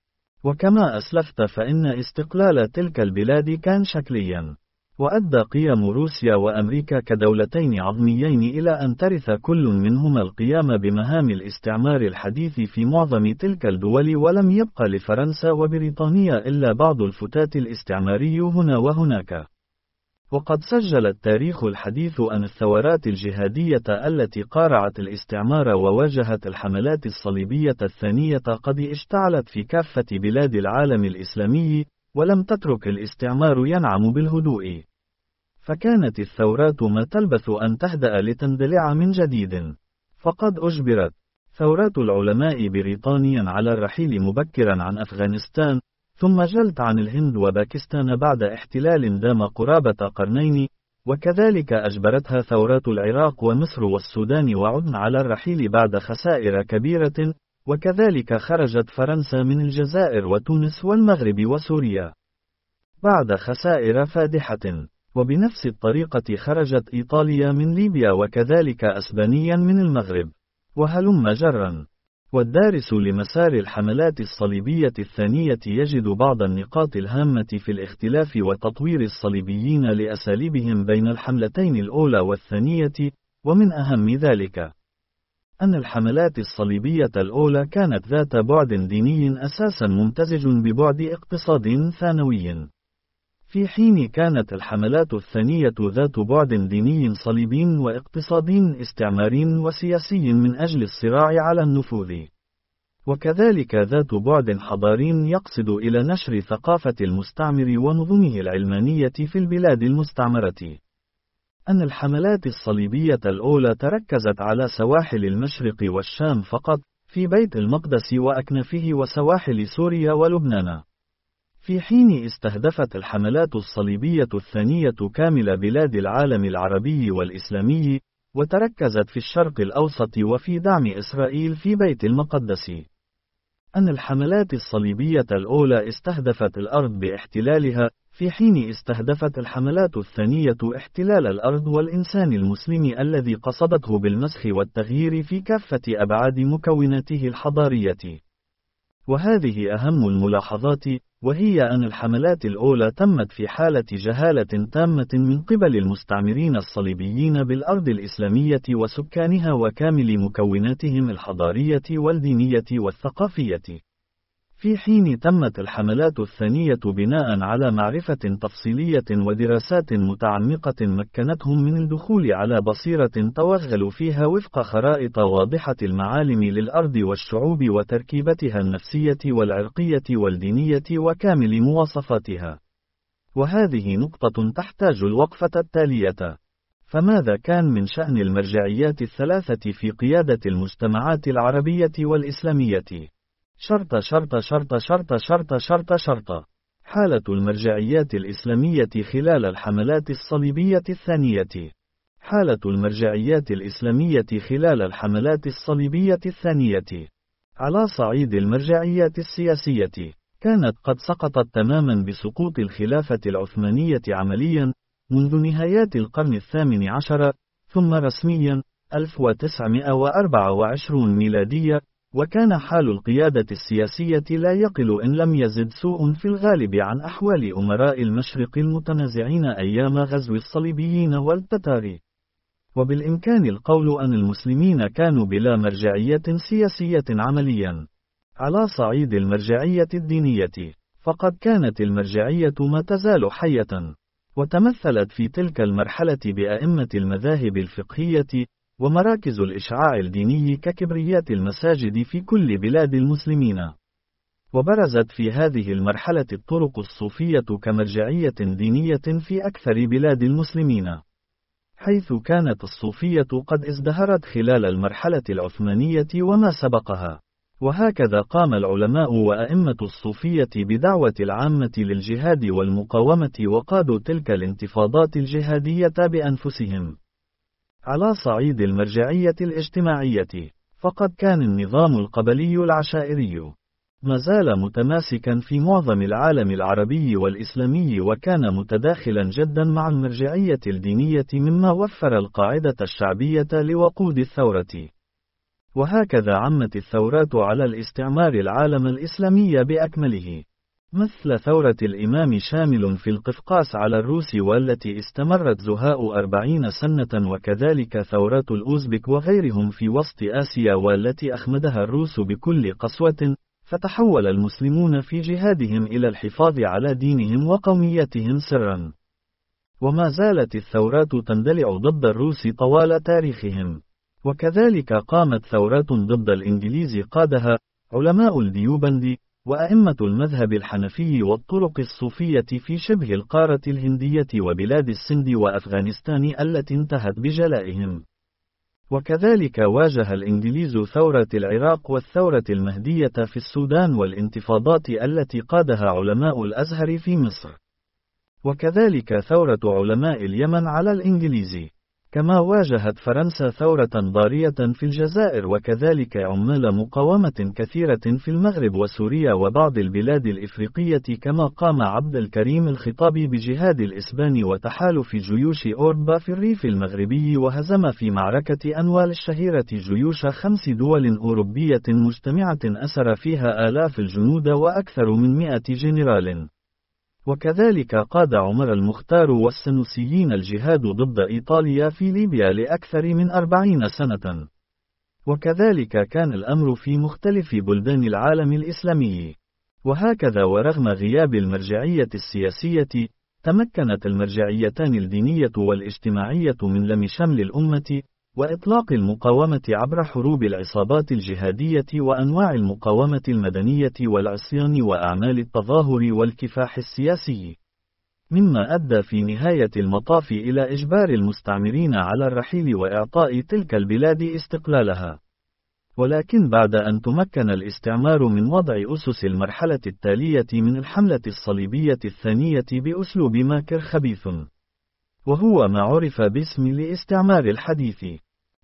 وكما أسلفت فإن استقلال تلك البلاد كان شكليا، وأدى قيام روسيا وأمريكا كدولتين عظميين إلى أن ترث كل منهما القيام بمهام الاستعمار الحديث في معظم تلك الدول، ولم يبق لفرنسا وبريطانيا إلا بعض الفتات الاستعماري هنا وهناك. وقد سجل التاريخ الحديث أن الثورات الجهادية التي قارعت الاستعمار وواجهت الحملات الصليبية الثانية قد اشتعلت في كافة بلاد العالم الإسلامي، ولم تترك الاستعمار ينعم بالهدوء. فكانت الثورات ما تلبث أن تهدأ لتندلع من جديد. فقد أجبرت ثورات العلماء بريطانيا على الرحيل مبكرا عن أفغانستان، ثم جلت عن الهند وباكستان بعد احتلال دام قرابة قرنين، وكذلك أجبرتها ثورات العراق ومصر والسودان وعدن على الرحيل بعد خسائر كبيرة. وكذلك خرجت فرنسا من الجزائر وتونس والمغرب وسوريا بعد خسائر فادحة. وبنفس الطريقة خرجت إيطاليا من ليبيا، وكذلك أسبانيا من المغرب، وهلم جرا. والدارس لمسار الحملات الصليبية الثانية يجد بعض النقاط الهامة في الاختلاف وتطوير الصليبيين لأساليبهم بين الحملتين الأولى والثانية. ومن أهم ذلك أن الحملات الصليبية الأولى كانت ذات بعد ديني أساسا ممتزج ببعد اقتصاد ثانوي، في حين كانت الحملات الثانية ذات بعد ديني صليبي واقتصادي استعماري وسياسي من أجل الصراع على النفوذ، وكذلك ذات بعد حضاري يقصد إلى نشر ثقافة المستعمر ونظمه العلمانية في البلاد المستعمرة. أن الحملات الصليبية الأولى تركزت على سواحل المشرق والشام فقط، في بيت المقدس وأكنافه وسواحل سوريا ولبنان، في حين استهدفت الحملات الصليبية الثانية كامل بلاد العالم العربي والإسلامي، وتركزت في الشرق الأوسط وفي دعم إسرائيل في بيت المقدس. أن الحملات الصليبية الأولى استهدفت الأرض باحتلالها، في حين استهدفت الحملات الثانية احتلال الأرض والإنسان المسلم الذي قصدته بالمسخ والتغيير في كافة أبعاد مكوناته الحضارية. وهذه أهم الملاحظات، وهي أن الحملات الأولى تمت في حالة جهالة تامة من قبل المستعمرين الصليبيين بالأرض الإسلامية وسكانها وكامل مكوناتهم الحضارية والدينية والثقافية، في حين تمت الحملات الثانية بناء على معرفة تفصيلية ودراسات متعمقة مكنتهم من الدخول على بصيرة توغلوا فيها وفق خرائط واضحة المعالم للأرض والشعوب وتركيبتها النفسية والعرقية والدينية وكامل مواصفاتها. وهذه نقطة تحتاج الوقفة التالية. فماذا كان من شأن المرجعيات الثلاثة في قيادة المجتمعات العربية والإسلامية؟ شرط شرط شرط شرط شرط شرط شرط. حالة المرجعيات الإسلامية خلال الحملات الصليبية الثانية. حالة المرجعيات الإسلامية خلال الحملات الصليبية الثانية. على صعيد المرجعيات السياسية، كانت قد سقطت تماما بسقوط الخلافة العثمانية عمليا منذ نهايات القرن الثامن عشر، ثم رسميا ألف وتسعمائة وأربعة وعشرين ميلادية، وكان حال القيادة السياسية لا يقل إن لم يزد سوء في الغالب عن أحوال أمراء المشرق المتنازعين أيام غزو الصليبيين والتتار. وبالإمكان القول أن المسلمين كانوا بلا مرجعية سياسية عمليا. على صعيد المرجعية الدينية، فقد كانت المرجعية ما تزال حية، وتمثلت في تلك المرحلة بأئمة المذاهب الفقهية ومراكز الإشعاع الديني ككبريات المساجد في كل بلاد المسلمين. وبرزت في هذه المرحلة الطرق الصوفية كمرجعية دينية في أكثر بلاد المسلمين، حيث كانت الصوفية قد ازدهرت خلال المرحلة العثمانية وما سبقها. وهكذا قام العلماء وأئمة الصوفية بدعوة العامة للجهاد والمقاومة وقادوا تلك الانتفاضات الجهادية بأنفسهم. على صعيد المرجعية الاجتماعية، فقد كان النظام القبلي العشائري ما زال متماسكا في معظم العالم العربي والإسلامي، وكان متداخلا جدا مع المرجعية الدينية، مما وفر القاعدة الشعبية لوقود الثورة. وهكذا عمت الثورات على الاستعمار العالم الإسلامي بأكمله، مثل ثورة الإمام شامل في القفقاس على الروس والتي استمرت زهاء أربعين سنة، وكذلك ثورات الأوزبك وغيرهم في وسط آسيا والتي أخمدها الروس بكل قسوة، فتحول المسلمون في جهادهم إلى الحفاظ على دينهم وقوميتهم سرا. وما زالت الثورات تندلع ضد الروس طوال تاريخهم. وكذلك قامت ثورات ضد الإنجليز قادها علماء الديوبند وأئمة المذهب الحنفي والطرق الصوفية في شبه القارة الهندية وبلاد السند وأفغانستان التي انتهت بجلائهم. وكذلك واجه الإنجليز ثورة العراق والثورة المهدية في السودان والانتفاضات التي قادها علماء الأزهر في مصر. وكذلك ثورة علماء اليمن على الإنجليز. كما واجهت فرنسا ثورة ضارية في الجزائر، وكذلك عمال مقاومة كثيرة في المغرب وسوريا وبعض البلاد الإفريقية. كما قام عبد الكريم الخطابي بجهاد الإسبان وتحالف جيوش أوروبا في الريف المغربي، وهزم في معركة أنوال الشهيرة جيوش خمس دول أوروبية مجتمعة أسر فيها آلاف الجنود وأكثر من مئة جنرال. وكذلك قاد عمر المختار والسنوسيين الجهاد ضد إيطاليا في ليبيا لأكثر من أربعين سنة. وكذلك كان الأمر في مختلف بلدان العالم الإسلامي. وهكذا ورغم غياب المرجعية السياسية، تمكنت المرجعيتان الدينية والاجتماعية من لم شمل الأمة، وإطلاق المقاومة عبر حروب العصابات الجهادية وأنواع المقاومة المدنية والعصيان وأعمال التظاهر والكفاح السياسي، مما أدى في نهاية المطاف إلى إجبار المستعمرين على الرحيل وإعطاء تلك البلاد استقلالها. ولكن بعد أن تمكن الاستعمار من وضع أسس المرحلة التالية من الحملة الصليبية الثانية بأسلوب ماكر خبيث، وهو ما عرف باسم الاستعمار الحديث،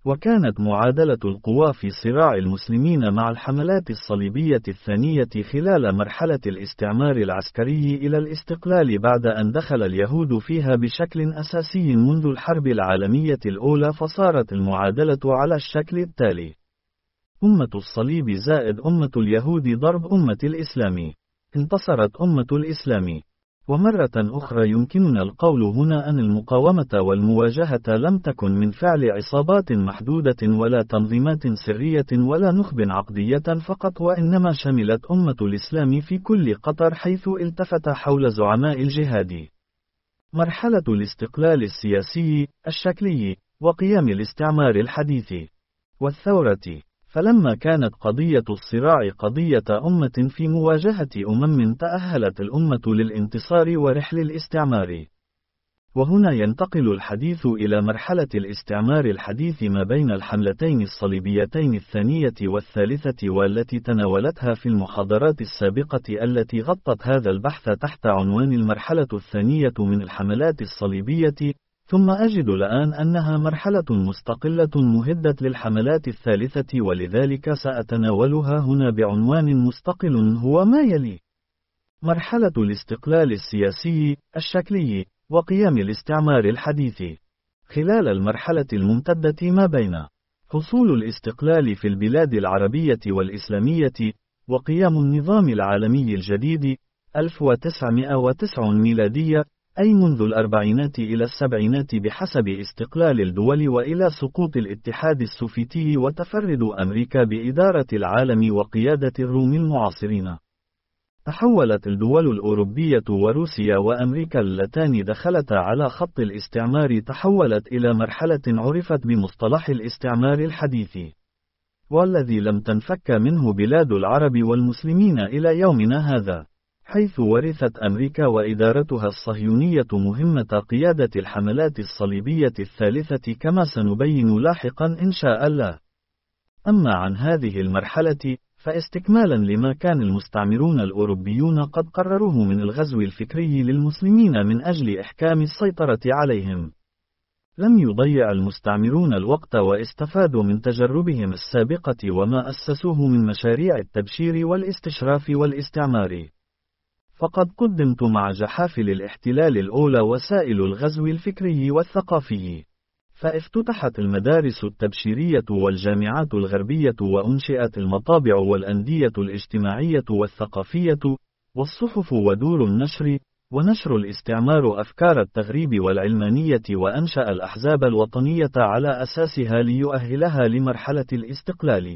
وكانت معادلة القوى في صراع المسلمين مع الحملات الصليبية الثانية خلال مرحلة الاستعمار العسكري إلى الاستقلال بعد أن دخل اليهود فيها بشكل أساسي منذ الحرب العالمية الأولى، فصارت المعادلة على الشكل التالي: أمة الصليب زائد أمة اليهود ضرب أمة الإسلام. انتصرت أمة الإسلام. ومرة أخرى يمكننا القول هنا أن المقاومة والمواجهة لم تكن من فعل عصابات محدودة ولا تنظيمات سرية ولا نخب عقدية فقط، وإنما شملت أمة الإسلام في كل قطر، حيث التفت حول زعماء الجهاد. مرحلة الاستقلال السياسي الشكلي وقيام الاستعمار الحديث والثورة. فلما كانت قضية الصراع قضية أمة في مواجهة أمم، تأهلت الأمة للانتصار ورحل الاستعمار. وهنا ينتقل الحديث إلى مرحلة الاستعمار الحديث ما بين الحملتين الصليبيتين الثانية والثالثة، والتي تناولتها في المحاضرات السابقة التي غطت هذا البحث تحت عنوان المرحلة الثانية من الحملات الصليبية. ثم أجد الآن أنها مرحلة مستقلة مهدت للحملات الثالثة، ولذلك سأتناولها هنا بعنوان مستقل هو ما يلي: مرحلة الاستقلال السياسي الشكلي وقيام الاستعمار الحديث. خلال المرحلة الممتدة ما بين حصول الاستقلال في البلاد العربية والإسلامية وقيام النظام العالمي الجديد ألف وتسعمائة وتسعة ميلادية، أي منذ الأربعينات إلى السبعينات بحسب استقلال الدول، وإلى سقوط الاتحاد السوفيتي وتفرد أمريكا بإدارة العالم وقيادة الروم المعاصرين، تحولت الدول الأوروبية وروسيا وأمريكا اللتان دخلتا على خط الاستعمار تحولت إلى مرحلة عرفت بمصطلح الاستعمار الحديث، والذي لم تنفك منه بلاد العرب والمسلمين إلى يومنا هذا، حيث ورثت أمريكا وإدارتها الصهيونية مهمة قيادة الحملات الصليبية الثالثة، كما سنبين لاحقا إن شاء الله. أما عن هذه المرحلة، فاستكمالا لما كان المستعمرون الأوروبيون قد قرروه من الغزو الفكري للمسلمين من أجل إحكام السيطرة عليهم، لم يضيع المستعمرون الوقت واستفادوا من تجربهم السابقة وما أسسوه من مشاريع التبشير والاستشراف والاستعمار. فقد قدمت مع جحافل الاحتلال الأولى وسائل الغزو الفكري والثقافي، فافتتحت المدارس التبشيرية والجامعات الغربية، وأنشئت المطابع والأندية الاجتماعية والثقافية والصحف ودور النشر، ونشر الاستعمار أفكار التغريب والعلمانية، وأنشأ الأحزاب الوطنية على أساسها ليؤهلها لمرحلة الاستقلال.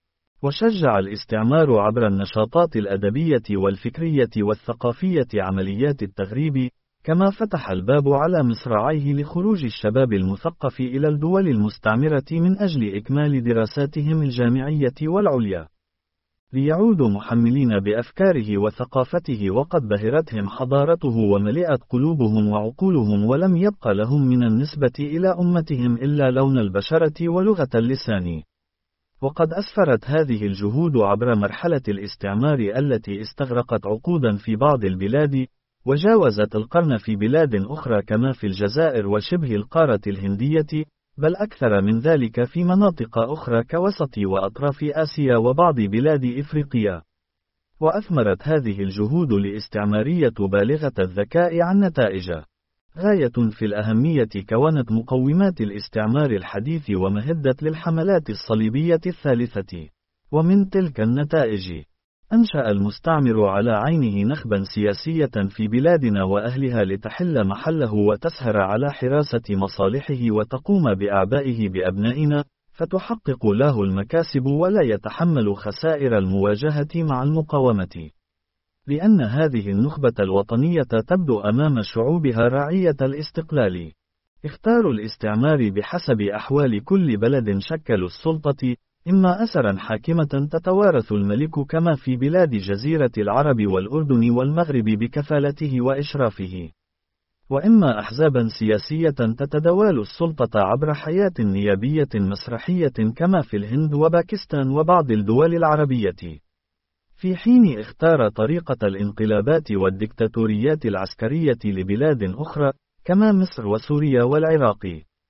وشجع الاستعمار عبر النشاطات الأدبية والفكرية والثقافية عمليات التغريب، كما فتح الباب على مصراعيه لخروج الشباب المثقف إلى الدول المستعمرة من أجل إكمال دراساتهم الجامعية والعليا، ليعودوا محملين بأفكاره وثقافته، وقد بهرتهم حضارته وملئت قلوبهم وعقولهم، ولم يبق لهم من النسبة إلى أمتهم إلا لون البشرة ولغة اللسان. وقد أسفرت هذه الجهود عبر مرحلة الاستعمار التي استغرقت عقودا في بعض البلاد، وجاوزت القرن في بلاد أخرى كما في الجزائر وشبه القارة الهندية، بل أكثر من ذلك في مناطق أخرى كوسط وأطراف آسيا وبعض بلاد إفريقيا. وأثمرت هذه الجهود الاستعمارية بالغة الذكاء عن نتائج غاية في الأهمية كونت مقومات الاستعمار الحديث ومهدت للحملات الصليبية الثالثة. ومن تلك النتائج أنشأ المستعمر على عينه نخبا سياسية في بلادنا وأهلها لتحل محله وتسهر على حراسة مصالحه وتقوم بأعبائه بأبنائنا، فتحقق له المكاسب ولا يتحمل خسائر المواجهة مع المقاومة، لأن هذه النخبة الوطنية تبدو أمام شعوبها راعية الاستقلال. اختاروا الاستعمار بحسب أحوال كل بلد شكل السلطة، إما أسرا حاكمة تتوارث الملك كما في بلاد جزيرة العرب والأردن والمغرب بكفالته وإشرافه، وإما أحزابا سياسية تتداول السلطة عبر حياة نيابية مسرحية كما في الهند وباكستان وبعض الدول العربية، في حين اختار طريقة الانقلابات والدكتاتوريات العسكرية لبلاد أخرى كما مصر وسوريا والعراق.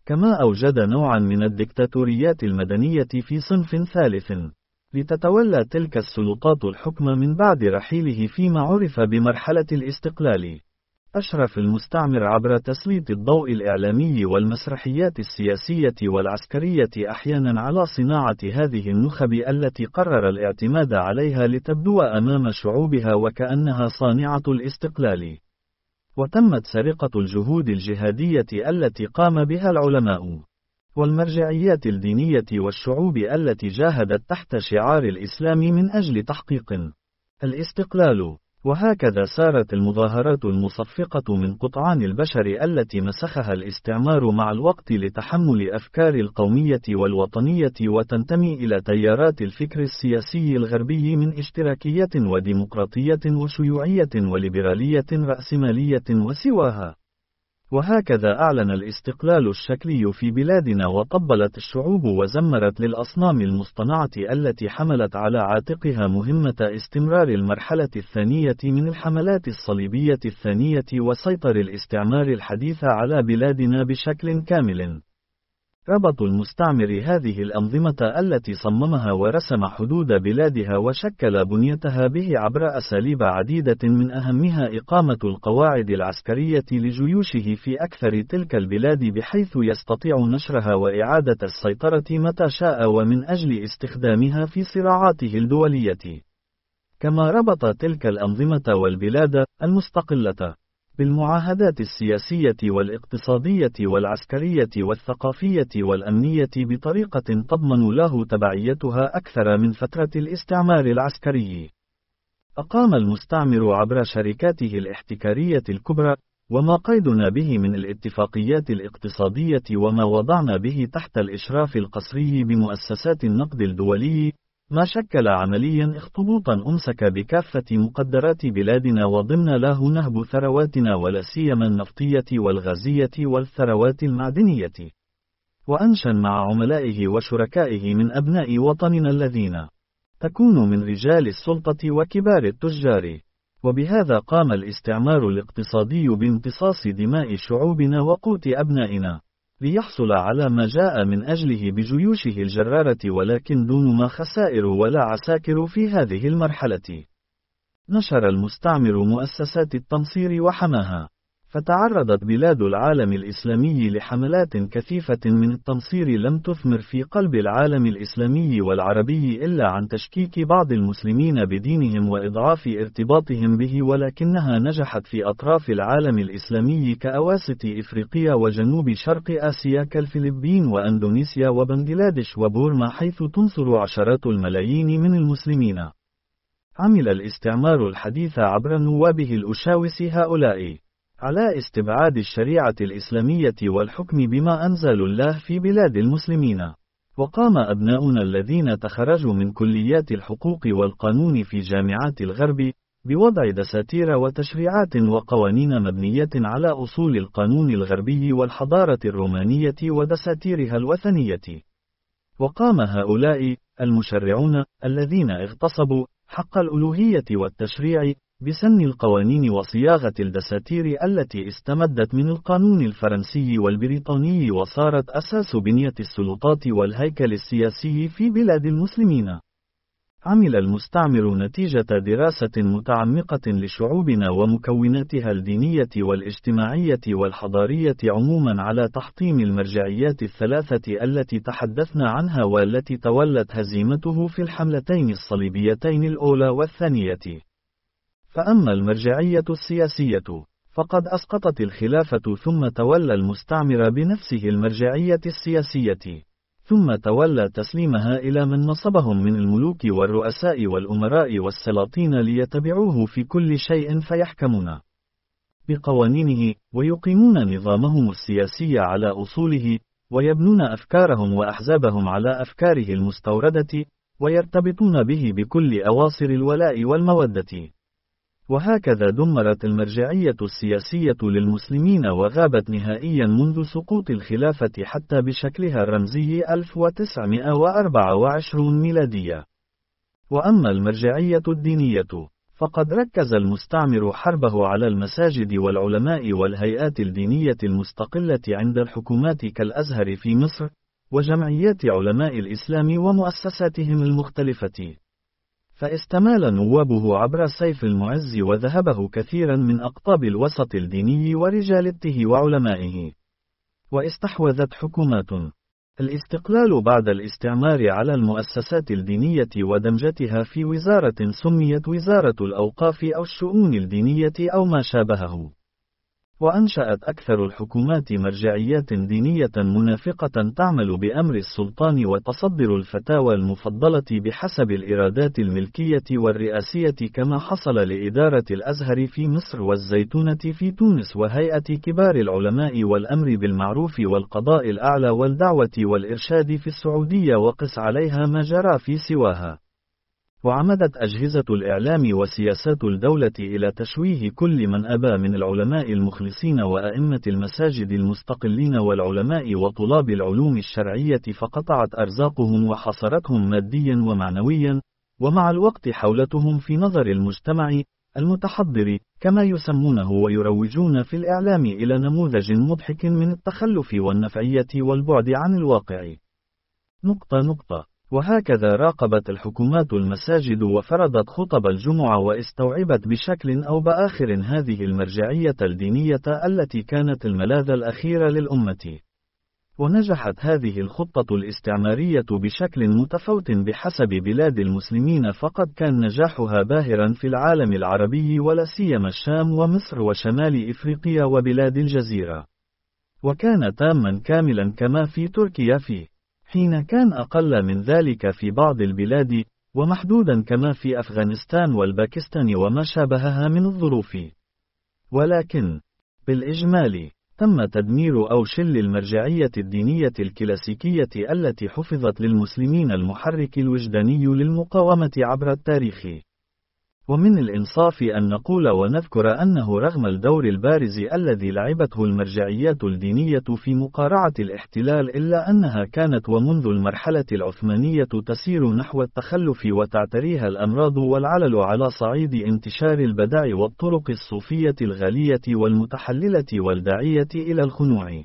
كما أوجد نوعا من الدكتاتوريات المدنية في صنف ثالث، لتتولى تلك السلطات الحكم من بعد رحيله فيما عرف بمرحلة الاستقلال. أشرف المستعمر عبر تسليط الضوء الإعلامي والمسرحيات السياسية والعسكرية أحيانا على صناعة هذه النخب التي قرر الاعتماد عليها لتبدو أمام شعوبها وكأنها صانعة الاستقلال. وتمت سرقة الجهود الجهادية التي قام بها العلماء والمرجعيات الدينية والشعوب التي جاهدت تحت شعار الإسلام من أجل تحقيق الاستقلال. وهكذا سارت المظاهرات المصفقة من قطعان البشر التي مسخها الاستعمار مع الوقت لتحمل أفكار القومية والوطنية وتنتمي إلى تيارات الفكر السياسي الغربي من اشتراكية وديمقراطية وشيوعية وليبرالية رأسمالية وسواها. وهكذا أعلن الاستقلال الشكلي في بلادنا وطبلت الشعوب وزمرت للأصنام المصطنعة التي حملت على عاتقها مهمة استمرار المرحلة الثانية من الحملات الصليبية الثانية وسيطر الاستعمار الحديث على بلادنا بشكل كامل. ربط المستعمر هذه الأنظمة التي صممها ورسم حدود بلادها وشكل بنيتها به عبر أساليب عديدة من أهمها إقامة القواعد العسكرية لجيوشه في أكثر تلك البلاد بحيث يستطيع نشرها وإعادة السيطرة متى شاء ومن أجل استخدامها في صراعاته الدولية. كما ربط تلك الأنظمة والبلاد المستقلة بالمعاهدات السياسية والاقتصادية والعسكرية والثقافية والأمنية بطريقة تضمن له تبعيتها أكثر من فترة الاستعمار العسكري. أقام المستعمر عبر شركاته الاحتكارية الكبرى وما قيدنا به من الاتفاقيات الاقتصادية وما وضعنا به تحت الإشراف القصري بمؤسسات النقد الدولي ما شكل عمليا اخطبوطا أمسك بكافة مقدرات بلادنا وضمن له نهب ثرواتنا ولا سيما النفطية والغازية والثروات المعدنية، وأنشن مع عملائه وشركائه من أبناء وطننا الذين تكون من رجال السلطة وكبار التجار. وبهذا قام الاستعمار الاقتصادي بامتصاص دماء شعوبنا وقوت أبنائنا ليحصل على ما جاء من أجله بجيوشه الجرارة، ولكن دون ما خسائر ولا عساكر في هذه المرحلة. نشر المستعمر مؤسسات التنصير وحماها، فتعرضت بلاد العالم الإسلامي لحملات كثيفة من التنصير لم تثمر في قلب العالم الإسلامي والعربي إلا عن تشكيك بعض المسلمين بدينهم وإضعاف ارتباطهم به، ولكنها نجحت في أطراف العالم الإسلامي كأواسط إفريقيا وجنوب شرق آسيا كالفلبين وأندونيسيا وبنغلاديش وبورما، حيث تنصر عشرات الملايين من المسلمين. عمل الاستعمار الحديث عبر نوابه الأشاوس هؤلاء على استبعاد الشريعة الإسلامية والحكم بما أنزل الله في بلاد المسلمين. وقام أبناؤنا الذين تخرجوا من كليات الحقوق والقانون في جامعات الغرب بوضع دساتير وتشريعات وقوانين مبنية على أصول القانون الغربي والحضارة الرومانية ودساتيرها الوثنية. وقام هؤلاء المشرعون الذين اغتصبوا حق الألوهية والتشريع بسن القوانين وصياغة الدساتير التي استمدت من القانون الفرنسي والبريطاني وصارت أساس بنية السلطات والهيكل السياسي في بلاد المسلمين. عمل المستعمر نتيجة دراسة متعمقة لشعوبنا ومكوناتها الدينية والاجتماعية والحضارية عموما على تحطيم المرجعيات الثلاثة التي تحدثنا عنها والتي تولت هزيمته في الحملتين الصليبيتين الأولى والثانية. فأما المرجعية السياسية فقد أسقطت الخلافة، ثم تولى المستعمر بنفسه المرجعية السياسية، ثم تولى تسليمها إلى من نصبهم من الملوك والرؤساء والأمراء والسلاطين ليتبعوه في كل شيء فيحكمون بقوانينه ويقيمون نظامهم السياسي على أصوله ويبنون أفكارهم وأحزابهم على أفكاره المستوردة ويرتبطون به بكل أواصر الولاء والمودة. وهكذا دمرت المرجعية السياسية للمسلمين وغابت نهائيا منذ سقوط الخلافة حتى بشكلها الرمزي ألف وتسعمائة وأربعة وعشرين ميلادية. وأما المرجعية الدينية فقد ركز المستعمر حربه على المساجد والعلماء والهيئات الدينية المستقلة عند الحكومات كالأزهر في مصر، وجمعيات علماء الإسلام ومؤسساتهم المختلفة. فاستمال نوابه عبر سيف المعز وذهبه كثيرا من أقطاب الوسط الديني ورجال الته وعلمائه. واستحوذت حكومات الاستقلال بعد الاستعمار على المؤسسات الدينية ودمجتها في وزارة سميت وزارة الأوقاف أو الشؤون الدينية أو ما شابهه. وأنشأت أكثر الحكومات مرجعيات دينية منافقة تعمل بأمر السلطان وتصدر الفتاوى المفضلة بحسب الإرادات الملكية والرئاسية، كما حصل لإدارة الأزهر في مصر والزيتونة في تونس وهيئة كبار العلماء والأمر بالمعروف والقضاء الأعلى والدعوة والإرشاد في السعودية، وقس عليها ما جرى في سواها. وعمدت أجهزة الإعلام وسياسات الدولة إلى تشويه كل من أبى من العلماء المخلصين وأئمة المساجد المستقلين والعلماء وطلاب العلوم الشرعية، فقطعت أرزاقهم وحصرتهم ماديا ومعنويا، ومع الوقت حولتهم في نظر المجتمع المتحضر كما يسمونه ويروجون في الإعلام إلى نموذج مضحك من التخلف والنفعية والبعد عن الواقع. نقطة نقطة. وهكذا راقبت الحكومات المساجد وفرضت خطب الجمعة واستوعبت بشكل أو بآخر هذه المرجعية الدينية التي كانت الملاذ الأخير للأمة. ونجحت هذه الخطة الاستعمارية بشكل متفاوت بحسب بلاد المسلمين، فقد كان نجاحها باهرا في العالم العربي ولا سيما الشام ومصر وشمال إفريقيا وبلاد الجزيرة، وكان تاما كاملا كما في تركيا فيه حين كان أقل من ذلك في بعض البلاد، ومحدودا كما في أفغانستان والباكستان وما شابهها من الظروف. ولكن بالإجمال تم تدمير أو شل المرجعية الدينية الكلاسيكية التي حفظت للمسلمين المحرك الوجداني للمقاومة عبر التاريخ. ومن الإنصاف أن نقول ونذكر أنه رغم الدور البارز الذي لعبته المرجعيات الدينية في مقارعة الاحتلال، إلا أنها كانت ومنذ المرحلة العثمانية تسير نحو التخلف وتعتريها الأمراض والعلل على صعيد انتشار البدع والطرق الصوفية الغالية والمتحللة والداعية إلى الخنوع.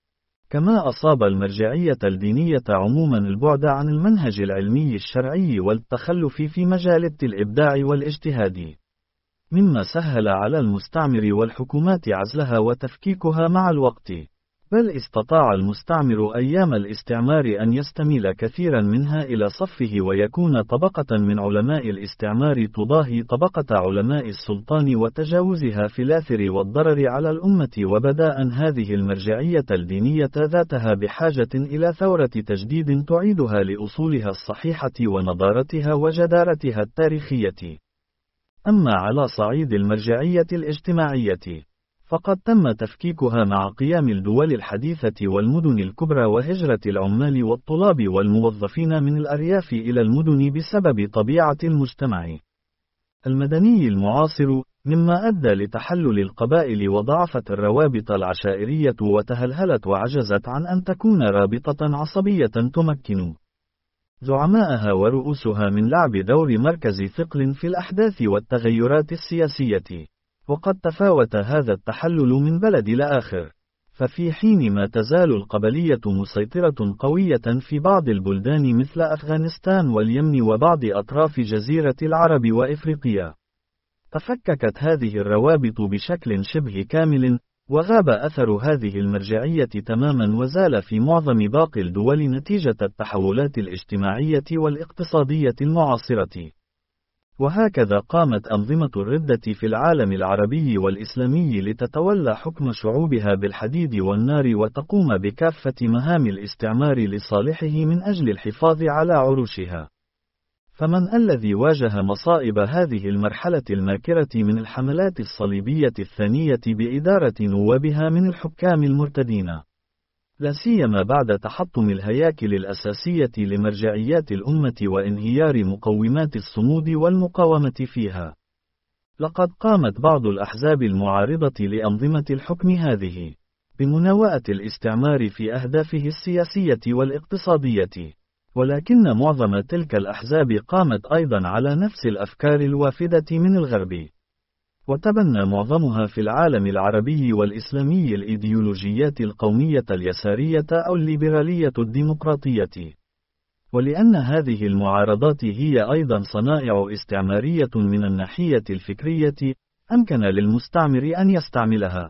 كما أصاب المرجعية الدينية عموما البعد عن المنهج العلمي الشرعي والتخلف في مجال الإبداع والاجتهاد، مما سهل على المستعمر والحكومات عزلها وتفكيكها مع الوقت. بل استطاع المستعمر أيام الاستعمار أن يستميل كثيرا منها إلى صفه ويكون طبقة من علماء الاستعمار تضاهي طبقة علماء السلطان وتجاوزها في الآثر والضرر على الأمة. وبدأ هذه المرجعية الدينية ذاتها بحاجة إلى ثورة تجديد تعيدها لأصولها الصحيحة ونضارتها وجدارتها التاريخية. أما على صعيد المرجعية الاجتماعية، فقد تم تفكيكها مع قيام الدول الحديثة والمدن الكبرى وهجرة العمال والطلاب والموظفين من الأرياف إلى المدن بسبب طبيعة المجتمع المدني المعاصر، مما أدى لتحلل القبائل وضعفت الروابط العشائرية وتهلهلت وعجزت عن أن تكون رابطة عصبية تمكن زعماءها ورؤوسها من لعب دور مركز ثقل في الأحداث والتغيرات السياسية. وقد تفاوت هذا التحلل من بلد لآخر، ففي حين ما تزال القبلية مسيطرة قوية في بعض البلدان مثل أفغانستان واليمن وبعض أطراف جزيرة العرب وإفريقيا، تفككت هذه الروابط بشكل شبه كامل، وغاب أثر هذه المرجعية تماما وزال في معظم باقي الدول نتيجة التحولات الاجتماعية والاقتصادية المعاصرة. وهكذا قامت أنظمة الردة في العالم العربي والإسلامي لتتولى حكم شعوبها بالحديد والنار وتقوم بكافة مهام الاستعمار لصالحه من أجل الحفاظ على عروشها. فمن الذي واجه مصائب هذه المرحلة الماكرة من الحملات الصليبية الثانية بإدارة نوابها من الحكام المرتدين، لا سيما بعد تحطم الهياكل الأساسية لمرجعيات الأمة وانهيار مقومات الصمود والمقاومة فيها؟ لقد قامت بعض الأحزاب المعارضة لأنظمة الحكم هذه بمناوئة الاستعمار في أهدافه السياسية والاقتصادية، ولكن معظم تلك الأحزاب قامت أيضا على نفس الأفكار الوافدة من الغرب، وتبنى معظمها في العالم العربي والإسلامي الإيديولوجيات القومية اليسارية أو الليبرالية الديمقراطية. ولأن هذه المعارضات هي أيضا صنائع استعمارية من الناحية الفكرية، أمكن للمستعمر أن يستعملها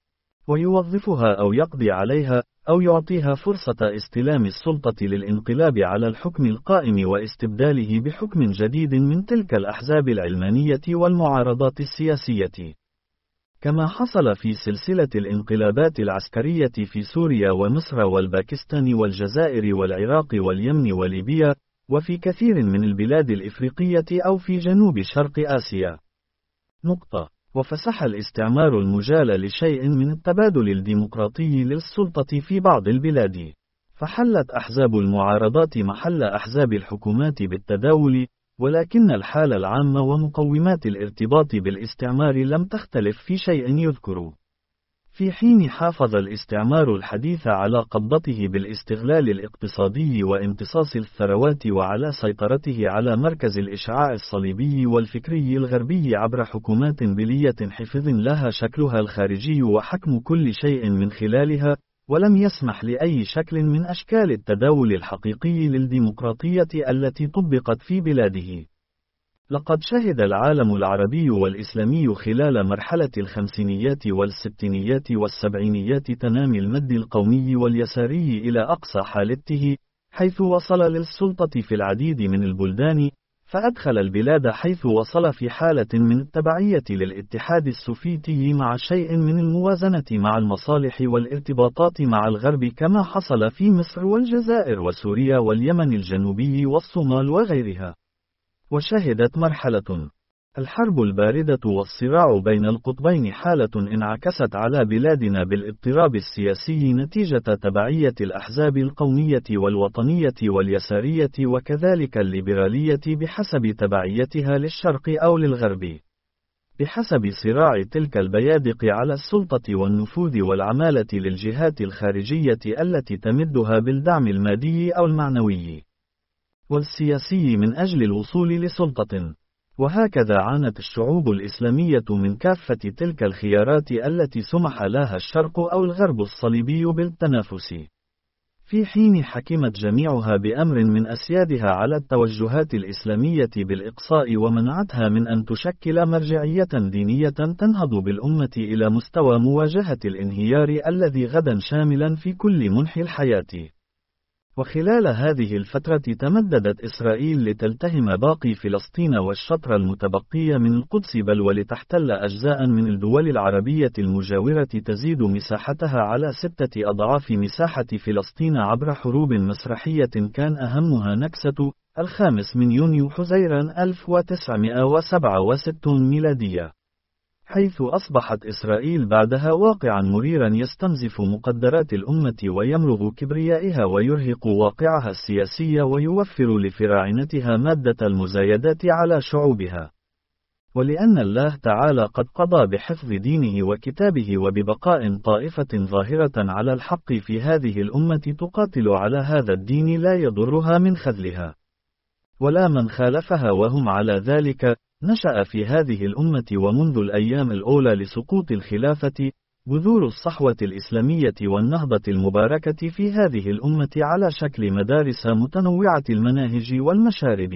ويوظفها أو يقضي عليها، أو يعطيها فرصة استلام السلطة للانقلاب على الحكم القائم واستبداله بحكم جديد من تلك الأحزاب العلمانية والمعارضات السياسية. كما حصل في سلسلة الانقلابات العسكرية في سوريا ومصر والباكستان والجزائر والعراق واليمن وليبيا، وفي كثير من البلاد الإفريقية أو في جنوب شرق آسيا. نقطة. وفسح الاستعمار المجال لشيء من التبادل الديمقراطي للسلطة في بعض البلاد، فحلت أحزاب المعارضات محل أحزاب الحكومات بالتداول، ولكن الحالة العامة ومقومات الارتباط بالاستعمار لم تختلف في شيء يذكر. في حين حافظ الاستعمار الحديث على قبضته بالاستغلال الاقتصادي وامتصاص الثروات وعلى سيطرته على مركز الإشعاع الصليبي والفكري الغربي عبر حكومات بلية حفظ لها شكلها الخارجي وحكم كل شيء من خلالها، ولم يسمح لأي شكل من أشكال التداول الحقيقي للديمقراطية التي طبقت في بلاده. لقد شهد العالم العربي والإسلامي خلال مرحلة الخمسينيات والستينيات والسبعينيات تنامي المد القومي واليساري إلى أقصى حالته، حيث وصل للسلطة في العديد من البلدان، فأدخل البلاد حيث وصل في حالة من التبعية للاتحاد السوفيتي مع شيء من الموازنة مع المصالح والارتباطات مع الغرب، كما حصل في مصر والجزائر وسوريا واليمن الجنوبي والصومال وغيرها. وشهدت مرحلة الحرب الباردة والصراع بين القطبين حالة انعكست على بلادنا بالاضطراب السياسي نتيجة تبعية الأحزاب القومية والوطنية واليسارية وكذلك الليبرالية بحسب تبعيتها للشرق أو للغرب، بحسب صراع تلك البيادق على السلطة والنفوذ والعمالة للجهات الخارجية التي تمدها بالدعم المادي أو المعنوي والسياسي من أجل الوصول لسلطة. وهكذا عانت الشعوب الإسلامية من كافة تلك الخيارات التي سمح لها الشرق أو الغرب الصليبي بالتنافس، في حين حكمت جميعها بأمر من أسيادها على التوجهات الإسلامية بالإقصاء ومنعتها من أن تشكل مرجعية دينية تنهض بالأمة إلى مستوى مواجهة الانهيار الذي غدا شاملا في كل منحي الحياة. وخلال هذه الفترة تمددت إسرائيل لتلتهم باقي فلسطين والشطر المتبقي من القدس، بل ولتحتل أجزاء من الدول العربية المجاورة تزيد مساحتها على ستة أضعاف مساحة فلسطين عبر حروب مسرحية كان أهمها نكسة الخامس من يونيو حزيران ألف وتسعمائة وسبعة وستين ميلادية، حيث أصبحت إسرائيل بعدها واقعا مريرا يستنزف مقدرات الأمة ويمرغ كبريائها ويرهق واقعها السياسي ويوفر لفراعنتها مادة المزايدات على شعوبها. ولأن الله تعالى قد قضى بحفظ دينه وكتابه وببقاء طائفة ظاهرة على الحق في هذه الأمة تقاتل على هذا الدين لا يضرها من خذلها ولا من خالفها وهم على ذلك، نشأ في هذه الأمة ومنذ الأيام الأولى لسقوط الخلافة بذور الصحوة الإسلامية والنهضة المباركة في هذه الأمة على شكل مدارس متنوعة المناهج والمشارب،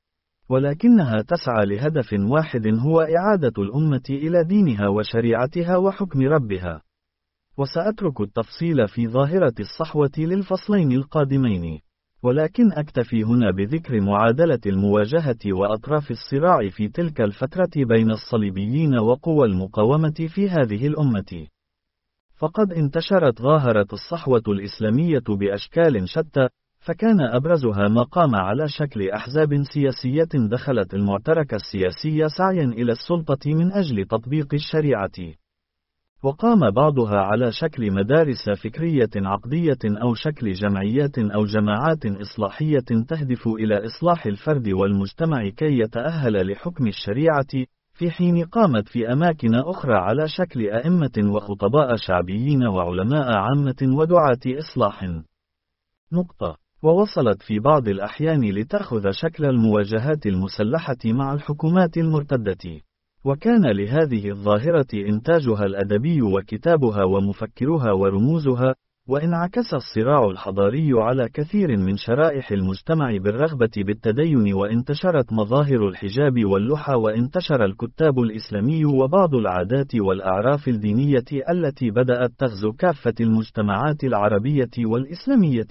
ولكنها تسعى لهدف واحد هو إعادة الأمة إلى دينها وشريعتها وحكم ربها. وسأترك التفصيل في ظاهرة الصحوة للفصلين القادمين، ولكن أكتفي هنا بذكر معادلة المواجهة وأطراف الصراع في تلك الفترة بين الصليبيين وقوى المقاومة في هذه الأمة. فقد انتشرت ظاهرة الصحوة الإسلامية بأشكال شتى، فكان أبرزها ما قام على شكل أحزاب سياسية دخلت المعترك السياسي سعيا إلى السلطة من أجل تطبيق الشريعة، وقام بعضها على شكل مدارس فكرية عقدية أو شكل جمعيات أو جماعات إصلاحية تهدف إلى إصلاح الفرد والمجتمع كي يتأهل لحكم الشريعة، في حين قامت في أماكن أخرى على شكل أئمة وخطباء شعبيين وعلماء عامة ودعاة إصلاح. نقطة. ووصلت في بعض الأحيان لتأخذ شكل المواجهات المسلحة مع الحكومات المرتدة. وكان لهذه الظاهرة إنتاجها الأدبي وكتابها ومفكرها ورموزها، وانعكس الصراع الحضاري على كثير من شرائح المجتمع بالرغبة بالتدين، وانتشرت مظاهر الحجاب واللحى، وانتشر الكتاب الإسلامي وبعض العادات والأعراف الدينية التي بدأت تغزو كافة المجتمعات العربية والإسلامية.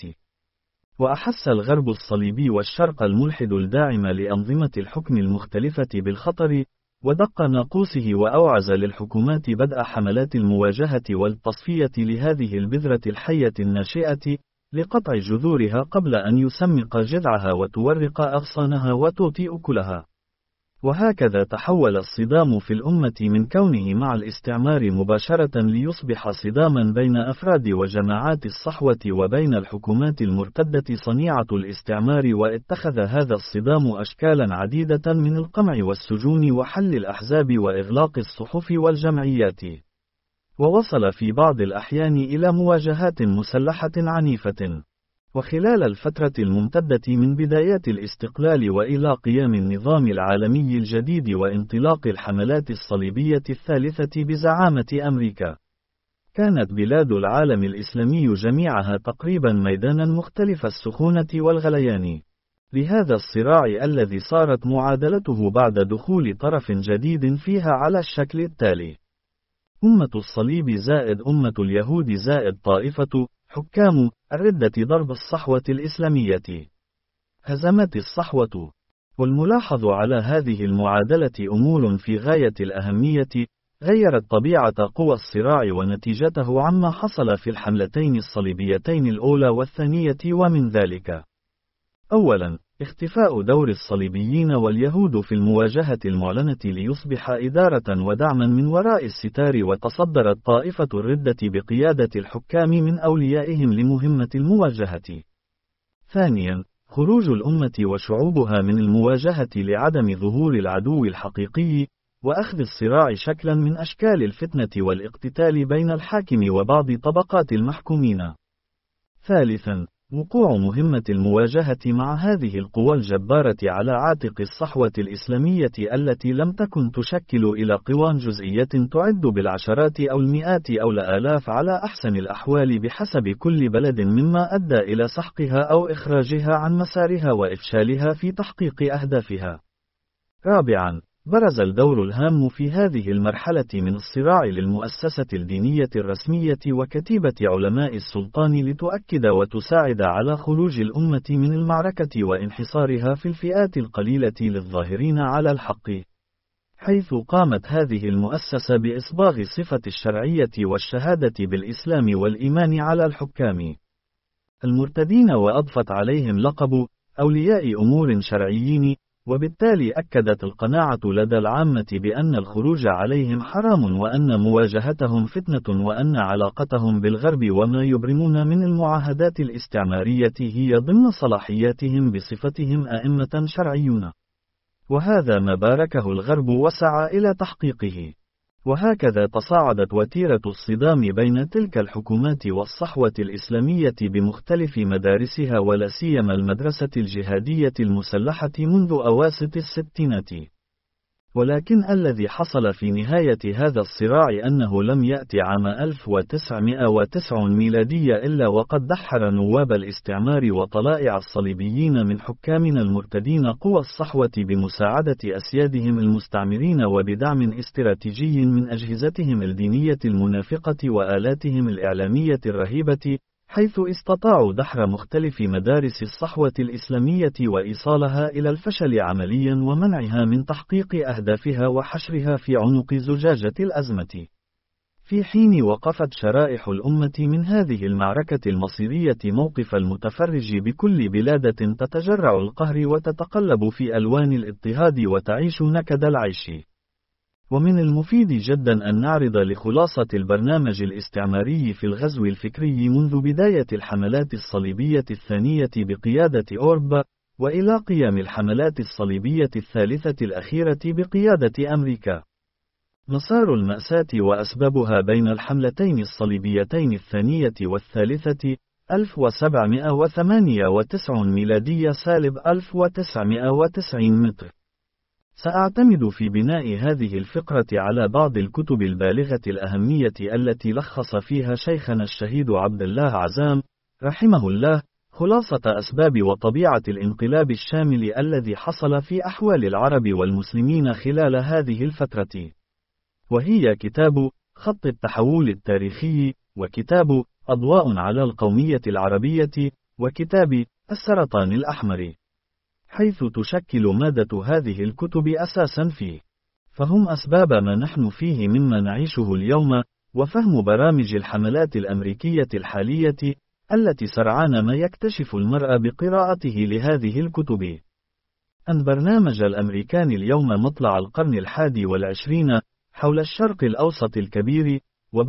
وأحس الغرب الصليبي والشرق الملحد الداعم لأنظمة الحكم المختلفة بالخطر، ودق ناقوسه وأوعز للحكومات بدء حملات المواجهة والتصفية لهذه البذرة الحية الناشئة، لقطع جذورها قبل أن يسمق جذعها وتورق أغصانها وتعطي أكلها. وهكذا تحول الصدام في الأمة من كونه مع الاستعمار مباشرة ليصبح صداما بين أفراد وجماعات الصحوة وبين الحكومات المرتدة صنيعة الاستعمار، واتخذ هذا الصدام أشكالا عديدة من القمع والسجون وحل الأحزاب وإغلاق الصحف والجمعيات، ووصل في بعض الأحيان إلى مواجهات مسلحة عنيفة. وخلال الفترة الممتدة من بدايات الاستقلال وإلى قيام النظام العالمي الجديد وانطلاق الحملات الصليبية الثالثة بزعامة أمريكا، كانت بلاد العالم الإسلامي جميعها تقريبا ميدانا مختلف السخونة والغليان لهذا الصراع الذي صارت معادلته بعد دخول طرف جديد فيها على الشكل التالي: أمة الصليب زائد أمة اليهود زائد طائفة حكام الردة ضرب الصحوة الإسلامية. هزمت الصحوة. والملاحظ على هذه المعادلة أمور في غاية الأهمية غيرت طبيعة قوى الصراع ونتيجته عما حصل في الحملتين الصليبيتين الأولى والثانية، ومن ذلك: أولاً، اختفاء دور الصليبيين واليهود في المواجهة المعلنة ليصبح إدارة ودعما من وراء الستار، وتصدرت طائفة الردة بقيادة الحكام من أوليائهم لمهمة المواجهة. ثانياً، خروج الأمة وشعوبها من المواجهة لعدم ظهور العدو الحقيقي، وأخذ الصراع شكلا من أشكال الفتنة والاقتتال بين الحاكم وبعض طبقات المحكومين. ثالثاً، وقوع مهمة المواجهة مع هذه القوى الجبارة على عاتق الصحوة الإسلامية التي لم تكن تشكل إلى قوى جزئية تعد بالعشرات أو المئات أو الآلاف على أحسن الأحوال بحسب كل بلد، مما أدى إلى سحقها أو إخراجها عن مسارها وإفشالها في تحقيق أهدافها. رابعاً، برز الدور الهام في هذه المرحلة من الصراع للمؤسسة الدينية الرسمية وكتيبة علماء السلطان لتؤكد وتساعد على خروج الأمة من المعركة وانحصارها في الفئات القليلة للظاهرين على الحق، حيث قامت هذه المؤسسة بإصباغ صفة الشرعية والشهادة بالإسلام والإيمان على الحكام المرتدين، وأضفت عليهم لقب أولياء أمور شرعيين، وبالتالي أكدت القناعة لدى العامة بأن الخروج عليهم حرام، وأن مواجهتهم فتنة، وأن علاقتهم بالغرب وما يبرمون من المعاهدات الاستعمارية هي ضمن صلاحياتهم بصفتهم أئمة شرعيون. وهذا ما باركه الغرب وسعى إلى تحقيقه. وهكذا تصاعدت وتيرة الصدام بين تلك الحكومات والصحوة الإسلامية بمختلف مدارسها، ولا سيما المدرسة الجهادية المسلحة منذ أواسط الستينات. ولكن الذي حصل في نهاية هذا الصراع أنه لم يأتي عام ألف وتسعمائة وتسعة ميلادية إلا وقد دحر نواب الاستعمار وطلائع الصليبيين من حكامنا المرتدين قوى الصحوة بمساعدة أسيادهم المستعمرين وبدعم استراتيجي من أجهزتهم الدينية المنافقة وآلاتهم الإعلامية الرهيبة، حيث استطاعوا دحر مختلف مدارس الصحوة الإسلامية وإيصالها إلى الفشل عمليا ومنعها من تحقيق أهدافها وحشرها في عنق زجاجة الأزمة. في حين وقفت شرائح الأمة من هذه المعركة المصيرية موقف المتفرج بكل بلادة تتجرع القهر وتتقلب في ألوان الاضطهاد وتعيش نكد العيش. ومن المفيد جدا أن نعرض لخلاصة البرنامج الاستعماري في الغزو الفكري منذ بداية الحملات الصليبية الثانية بقيادة أوروبا، وإلى قيام الحملات الصليبية الثالثة الأخيرة بقيادة أمريكا. مسار المأساة وأسبابها بين الحملتين الصليبيتين الثانية والثالثة ألف وسبعمائة وثمانية وتسعين ميلادية سالب ألف وتسعمائة وتسعين متر. سأعتمد في بناء هذه الفقرة على بعض الكتب البالغة الأهمية التي لخص فيها شيخنا الشهيد عبد الله عزام رحمه الله خلاصة أسباب وطبيعة الانقلاب الشامل الذي حصل في أحوال العرب والمسلمين خلال هذه الفترة، وهي كتاب خط التحول التاريخي، وكتاب أضواء على القومية العربية، وكتاب السرطان الأحمر، حيث تشكل مادة هذه الكتب أساسا فيه فهم أسباب ما نحن فيه مما نعيشه اليوم، وفهم برامج الحملات الأمريكية الحالية التي سرعان ما يكتشف المرء بقراءته لهذه الكتب أن برنامج الأمريكان اليوم مطلع القرن الحادي والعشرين حول الشرق الأوسط الكبير